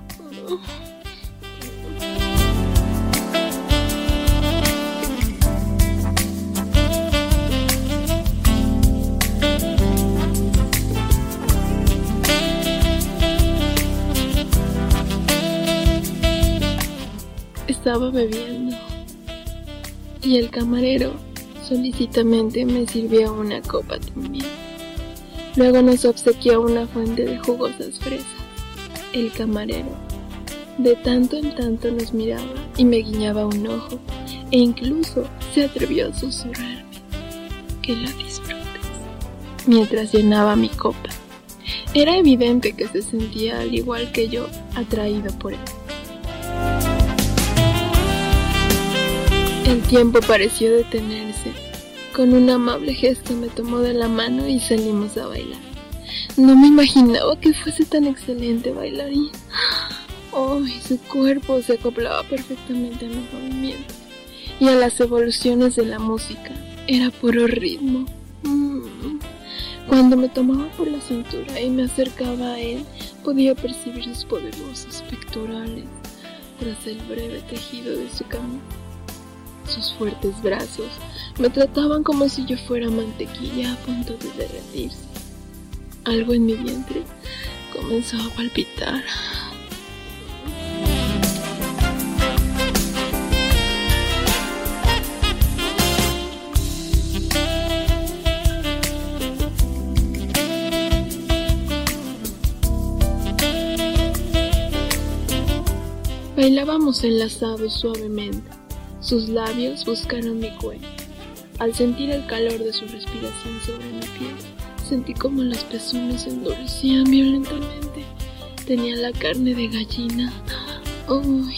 Estaba bebiendo y el camarero solicitamente me sirvió una copa también. Luego nos obsequió una fuente de jugosas fresas. El camarero de tanto en tanto nos miraba y me guiñaba un ojo, e incluso se atrevió a susurrarme que lo disfrutes mientras llenaba mi copa. Era evidente que se sentía, al igual que yo, atraído por él. El tiempo pareció detenerse. Con un amable gesto me tomó de la mano y salimos a bailar. No me imaginaba que fuese tan excelente bailarín. Oh, y su cuerpo se acoplaba perfectamente a mis movimientos y a las evoluciones de la música. Era puro ritmo. Mm. Cuando me tomaba por la cintura y me acercaba a él, podía percibir sus poderosos pectorales tras el breve tejido de su camisa. Sus fuertes brazos me trataban como si yo fuera mantequilla a punto de derretirse. Algo en mi vientre comenzó a palpitar. Bailábamos enlazados suavemente. Sus labios buscaron mi cuello. Al sentir el calor de su respiración sobre mi piel, sentí como las pezuñas se endurecían violentamente. Tenía la carne de gallina. Uy.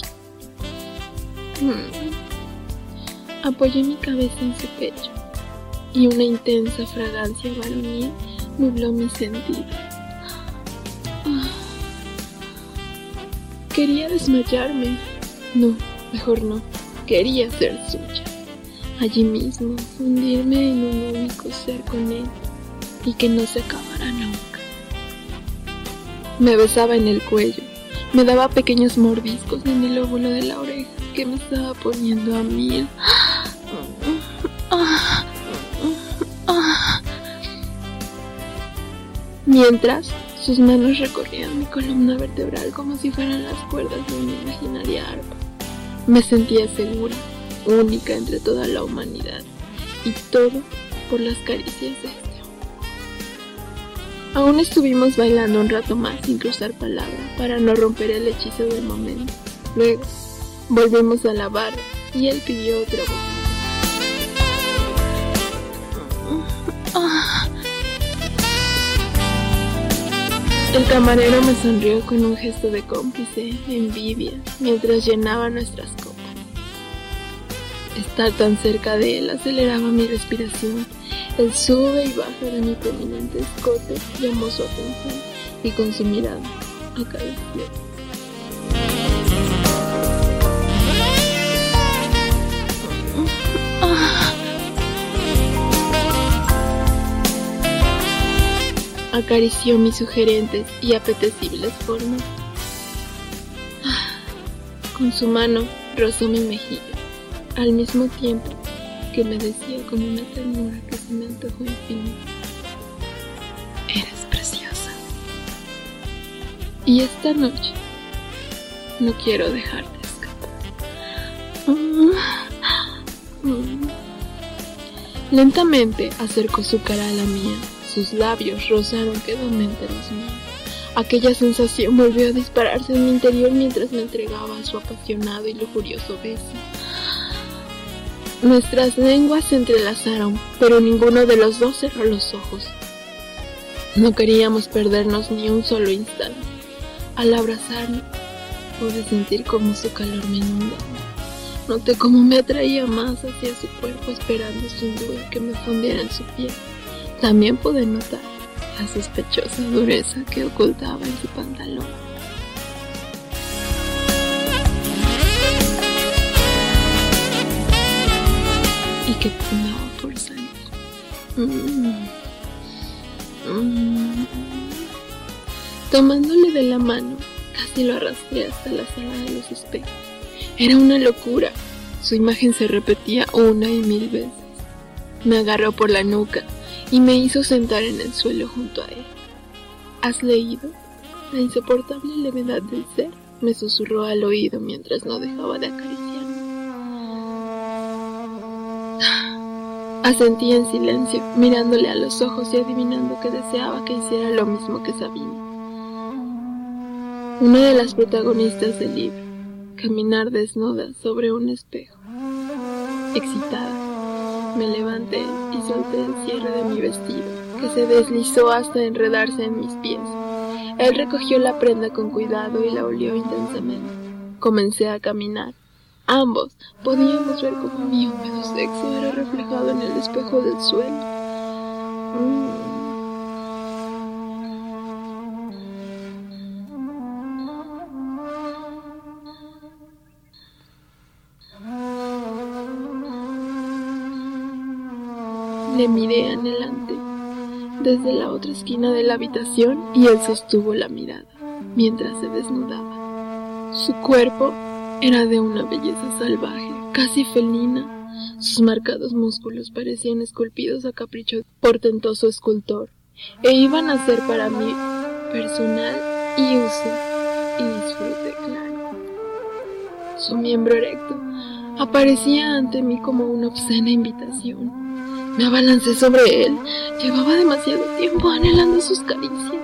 Mm. Apoyé mi cabeza en su pecho y una intensa fragancia varonil nubló mi sentido. Ah. Quería desmayarme. No, mejor no. Quería ser suya. Allí mismo, fundirme en un único ser con él y que no se acabara nunca. Me besaba en el cuello, me daba pequeños mordiscos en el lóbulo de la oreja que me estaba poniendo a mil. Mientras, sus manos recorrían mi columna vertebral como si fueran las cuerdas de una imaginaria arpa. Me sentía segura, única entre toda la humanidad, y todo por las caricias de este hombre. Aún estuvimos bailando un rato más sin cruzar palabra para no romper el hechizo del momento. Luego, volvimos a la barra y él pidió otra botella. El camarero me sonrió con un gesto de cómplice envidia mientras llenaba nuestras copas. Estar tan cerca de él aceleraba mi respiración. El sube y baja de mi prominente escote llamó su atención y con su mirada acarició. Acarició mis sugerentes y apetecibles formas. Con su mano rozó mi mejilla, al mismo tiempo que me decía con una ternura que se me antojó infinita: eres preciosa. Y esta noche no quiero dejarte escapar. Lentamente acercó su cara a la mía. Sus labios rozaron quedamente los míos. Aquella sensación volvió a dispararse en mi interior mientras me entregaba a su apasionado y lujurioso beso. Nuestras lenguas se entrelazaron, pero ninguno de los dos cerró los ojos. No queríamos perdernos ni un solo instante. Al abrazarnos, pude sentir cómo su calor me inundaba. Noté cómo me atraía más hacia su cuerpo, esperando sin duda que me fundiera en su piel. También pude notar la sospechosa dureza que ocultaba en su pantalón. Y que pugnaba por sangre. Mm. Mm. Tomándole de la mano, casi lo arrastré hasta la sala de los espejos. Era una locura. Su imagen se repetía una y mil veces. Me agarró por la nuca y me hizo sentar en el suelo junto a él. ¿Has leído? La insoportable levedad del ser, me susurró al oído mientras no dejaba de acariciarme. Asentí en silencio, mirándole a los ojos y adivinando que deseaba que hiciera lo mismo que Sabina. Una de las protagonistas del libro, caminar desnuda sobre un espejo. Excitada, me levanté y solté el cierre de mi vestido, que se deslizó hasta enredarse en mis pies. Él recogió la prenda con cuidado y la olió intensamente. Comencé a caminar. Ambos podíamos ver cómo mi húmedo sexo era reflejado en el espejo del suelo. Mm. Le miré anhelante desde la otra esquina de la habitación y él sostuvo la mirada mientras se desnudaba. Su cuerpo era de una belleza salvaje, casi felina. Sus marcados músculos parecían esculpidos a capricho de portentoso escultor e iban a ser para mí personal y uso y disfrute, claro. Su miembro erecto aparecía ante mí como una obscena invitación. Me abalancé sobre él. Llevaba demasiado tiempo anhelando sus caricias.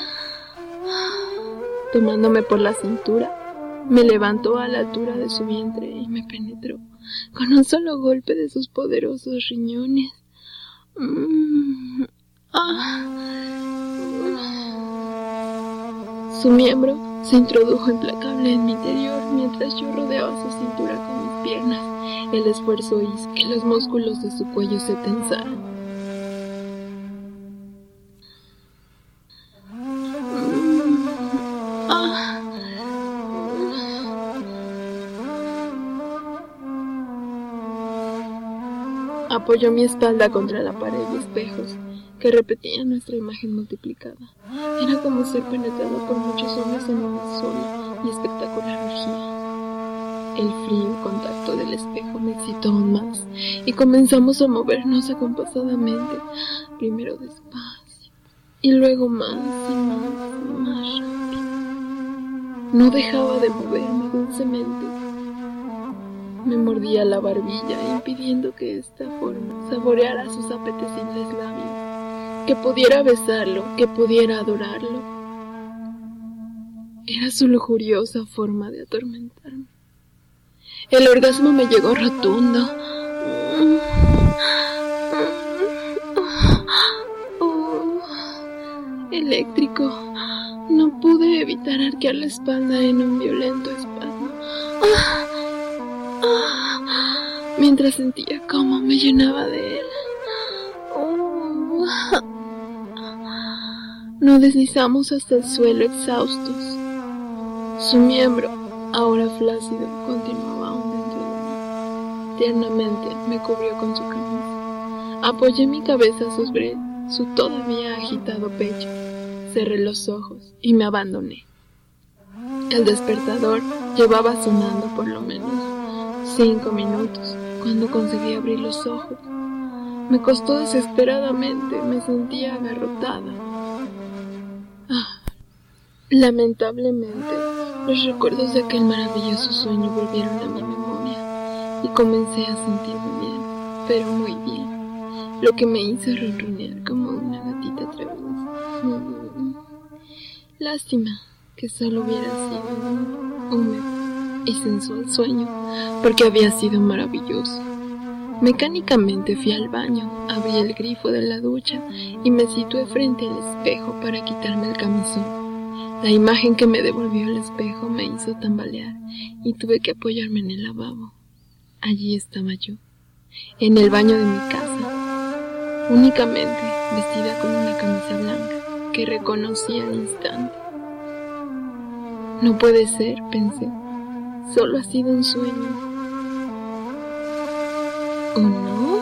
Tomándome por la cintura, me levantó a la altura de su vientre y me penetró con un solo golpe de sus poderosos riñones. Mm. Ah. Su miembro se introdujo implacable en mi interior mientras yo rodeaba su cintura con mis piernas. El esfuerzo hizo que los músculos de su cuello se tensaran. Mm. Ah. Apoyó mi espalda contra la pared de espejos que repetían nuestra imagen multiplicada. Era como ser penetrado por muchos hombres en una sola y espectacular orgía. El frío contacto del espejo me excitó aún más y comenzamos a movernos acompasadamente, primero despacio y luego más y más y más rápido. No dejaba de moverme dulcemente. Me mordía la barbilla, impidiendo que esta forma saboreara sus apetecibles labios, que pudiera besarlo, que pudiera adorarlo. Era su lujuriosa forma de atormentarme. El orgasmo me llegó rotundo. Oh, eléctrico. No pude evitar arquear la espalda en un violento espasmo. Mientras sentía cómo me llenaba de él. Oh. Nos deslizamos hasta el suelo exhaustos. Su miembro, ahora flácido, continuaba aún dentro de mí. Tiernamente me cubrió con su camisa. Apoyé mi cabeza sobre su todavía agitado pecho. Cerré los ojos y me abandoné. El despertador llevaba sonando por lo menos cinco minutos cuando conseguí abrir los ojos. Me costó desesperadamente, me sentía agarrotada. Ah, lamentablemente, los recuerdos de aquel maravilloso sueño volvieron a mi memoria y comencé a sentirme bien, pero muy bien, lo que me hizo ronronear como una gatita traviesa. Mm. Lástima que solo hubiera sido un húmedo y sensual sueño, porque había sido maravilloso. Mecánicamente fui al baño, abrí el grifo de la ducha y me situé frente al espejo para quitarme el camisón. La imagen que me devolvió el espejo me hizo tambalear y tuve que apoyarme en el lavabo. Allí estaba yo, en el baño de mi casa, únicamente vestida con una camisa blanca que reconocí al instante. No puede ser, pensé. Solo ha sido un sueño. ¿O no?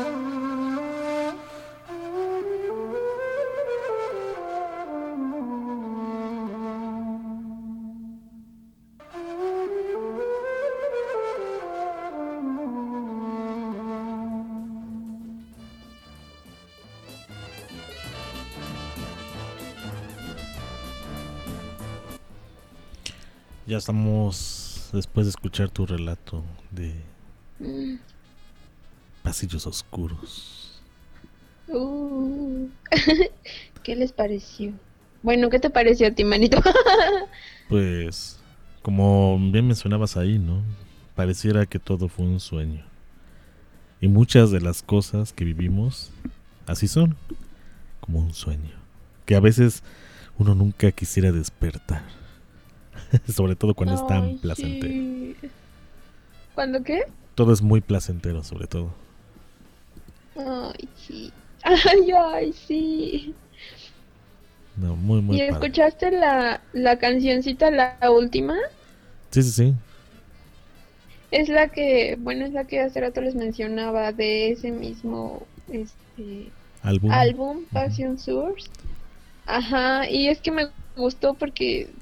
Ya estamos después de escuchar tu relato de Mm. pasillos oscuros. Uh. ¿Qué les pareció? Bueno, ¿qué te pareció a ti, manito? Pues, como bien mencionabas ahí, ¿no? Pareciera que todo fue un sueño. Y muchas de las cosas que vivimos así son, como un sueño. Que a veces uno nunca quisiera despertar. Sobre todo cuando es tan Ay, placentero. sí. ¿Cuándo qué? Todo es muy placentero, sobre todo. Ay, sí. Ay, ay, sí. No, muy, muy ¿Y padre. escuchaste la, la cancioncita, la última? Sí, sí, sí. Es la que, bueno, es la que hace rato les mencionaba de ese mismo, este, álbum. álbum Passion Source. Ajá, y es que me gustó porque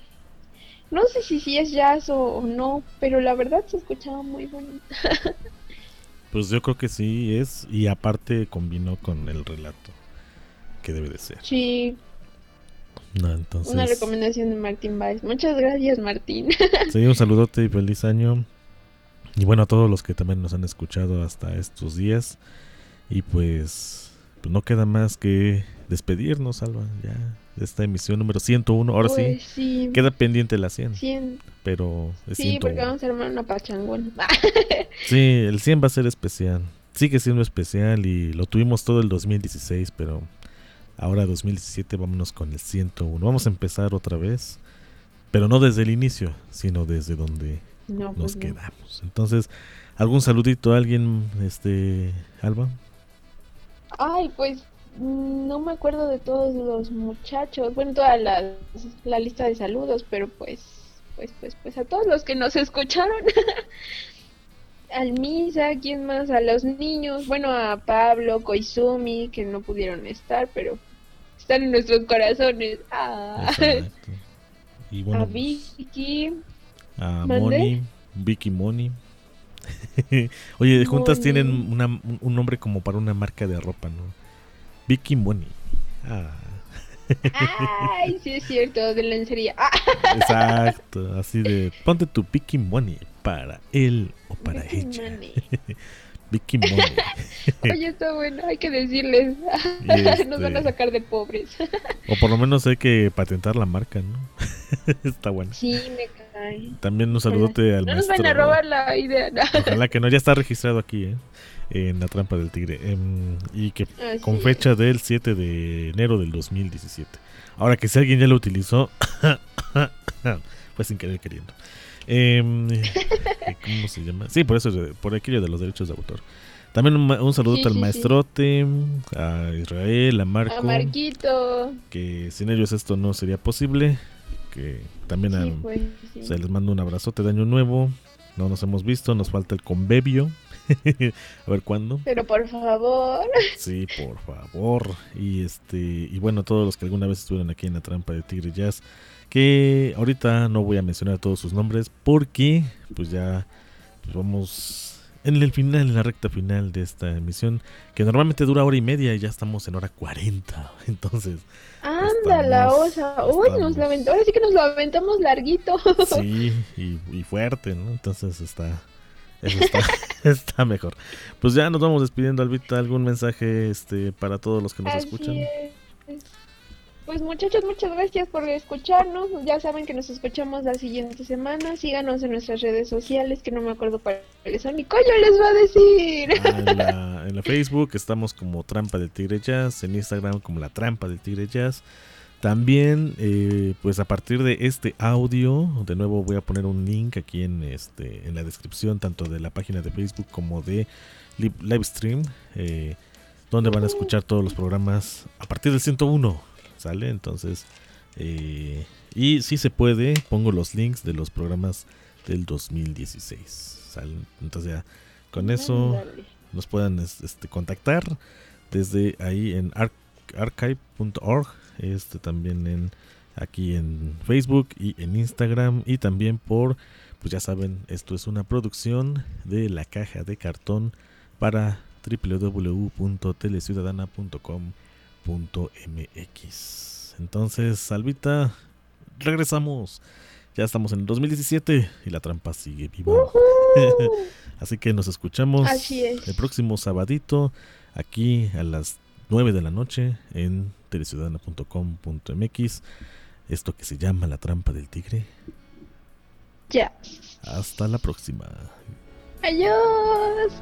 no sé si sí es jazz o, o no, pero la verdad se escuchaba muy bonito. Pues yo creo que sí es, y aparte combinó con el relato que debe de ser. Sí. No, entonces... Una recomendación de Martín Valls. Muchas gracias, Martín. Sí, un saludote y feliz año. Y bueno, a todos los que también nos han escuchado hasta estos días. Y pues, pues no queda más que despedirnos, Alba, ya de esta emisión número ciento uno. Ahora Pues sí, sí. queda pendiente la cien. cien. Pero es Sí, ciento uno. porque vamos a armar una pachangona. Sí, el cien va a ser especial. Sigue siendo especial y lo tuvimos todo el dos mil dieciséis, pero ahora dos mil diecisiete vámonos con el ciento uno. Vamos a empezar otra vez, pero no desde el inicio, sino desde donde No, nos pues no. quedamos. Entonces, ¿algún saludito a alguien, este, Alba? Ay, pues mm, no me acuerdo de todos los muchachos, bueno, toda la, la lista de saludos, pero pues, pues, pues, pues a todos los que nos escucharon, al Misa, ¿quién más? A los niños, bueno, a Pablo, Koizumi, que no pudieron estar, pero están en nuestros corazones. Ah. Exacto. Y bueno, A Vicky, a ¿Mande? Moni, Vicky Moni. Oye, juntas Moni. tienen una, un un nombre como para una marca de ropa, ¿no? Vicky Moni. Ah. Ay, sí es cierto, de lencería. Ah. Exacto, así de ponte tu Vicky Money para él o para Vicky ella. Money. Vicky Money. Oye, está bueno, hay que decirles. Y este- Nos van a sacar de pobres. O por lo menos hay que patentar la marca, ¿no? Está bueno. Sí, me cae. También un saludote al No nos maestro. van a robar la idea. Ojalá que no, ya está registrado aquí, ¿eh? En la trampa del tigre. Em, y que Así con es. fecha del siete de enero del dos mil diecisiete. Ahora que si alguien ya lo utilizó, fue sin querer queriendo. Em, ¿Cómo se llama? Sí, por eso, por aquello de los derechos de autor. También un, ma- un saludote Sí, al sí, sí. maestrote, a Israel, a Marco, A Marquito. que sin ellos esto no sería posible. Que también a- Sí, pues, sí. se les manda un abrazote de año nuevo. No nos hemos visto, nos falta el convivio. A ver cuándo. Pero por favor. Sí, por favor. Y este y bueno, todos los que alguna vez estuvieron aquí en la trampa de Tigre Jazz, que ahorita no voy a mencionar todos sus nombres porque pues ya pues vamos en el final, en la recta final de esta emisión, que normalmente dura hora y media y ya estamos en hora cuarenta. Entonces, Anda la Estamos- osa. Uy, nos lo aventó. Ahora sí que nos lo aventamos larguito. sí, y, y fuerte, ¿no? Entonces está eso está, está mejor. Pues ya nos vamos despidiendo, Albita. ¿Algún mensaje este para todos los que nos Así escuchan? es. Pues muchachos, muchas gracias por escucharnos. Ya saben que nos escuchamos la siguiente semana. Síganos en nuestras redes sociales, que no me acuerdo cuáles son. Mi coño les va a decir. Ah, en, la, en la Facebook estamos como Trampa del Tigre Jazz, en Instagram como La Trampa del Tigre Jazz. También, eh, pues a partir de este audio, de nuevo voy a poner un link aquí en este en la descripción, tanto de la página de Facebook como de li- Livestream, eh, donde van a escuchar todos los programas a partir del ciento uno, ¿sale? Entonces, eh, y si se puede, pongo los links de los programas del dos mil dieciséis, ¿sale? Entonces ya, con eso Ándale. nos puedan es- este, contactar desde ahí en arc- archive punto org, este también en aquí en Facebook y en Instagram, y también por, pues ya saben, esto es una producción de La Caja de Cartón para doble u doble u doble u punto teleciudadana punto com punto m x. Entonces, Salvita, regresamos. Ya estamos en el dos mil diecisiete y la trampa sigue viva. Así que nos escuchamos Así es. el próximo sabadito aquí a las nueve de la noche en teleciudadana punto com punto m x. Esto que se llama La Trampa del Tigre. Ya. Hasta la próxima. Adiós.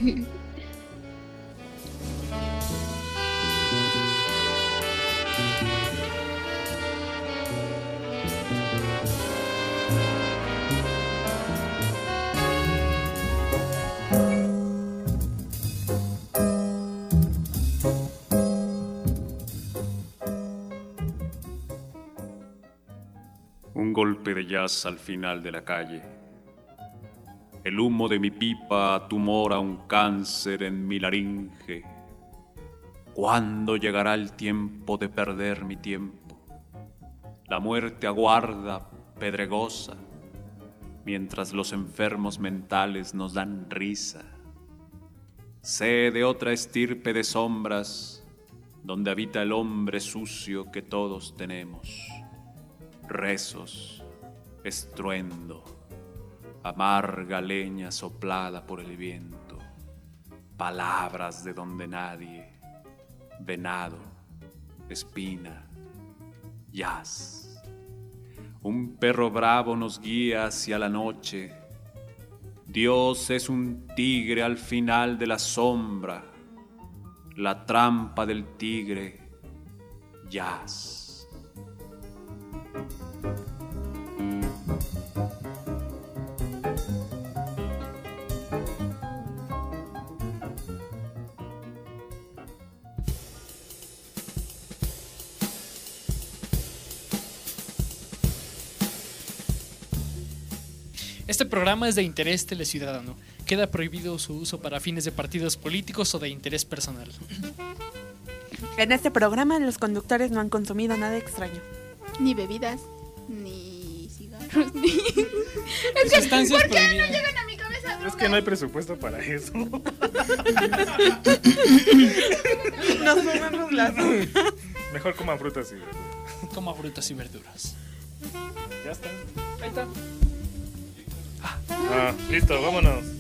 Un golpe de jazz al final de la calle. El humo de mi pipa tumora un cáncer en mi laringe. ¿Cuándo llegará el tiempo de perder mi tiempo? La muerte aguarda pedregosa, mientras los enfermos mentales nos dan risa. Sé de otra estirpe de sombras, donde habita el hombre sucio que todos tenemos. Rezos, estruendo, amarga leña soplada por el viento, palabras de donde nadie, venado, espina, jazz. Un perro bravo nos guía hacia la noche. Dios es un tigre al final de la sombra, la trampa del tigre, jazz. Este programa es de interés teleciudadano. Queda prohibido su uso para fines de partidos políticos o de interés personal. En este programa los conductores no han consumido nada extraño. Ni bebidas, ni cigarros, ni... Es que, Sustancias ¿por qué no prohibidas. llegan a mi cabeza drogas? Es que no hay presupuesto para eso. Nos fumamos las Mejor coman frutas y verduras. Coma frutas y verduras. Ya está. Ahí está. Ah, listo, vámonos.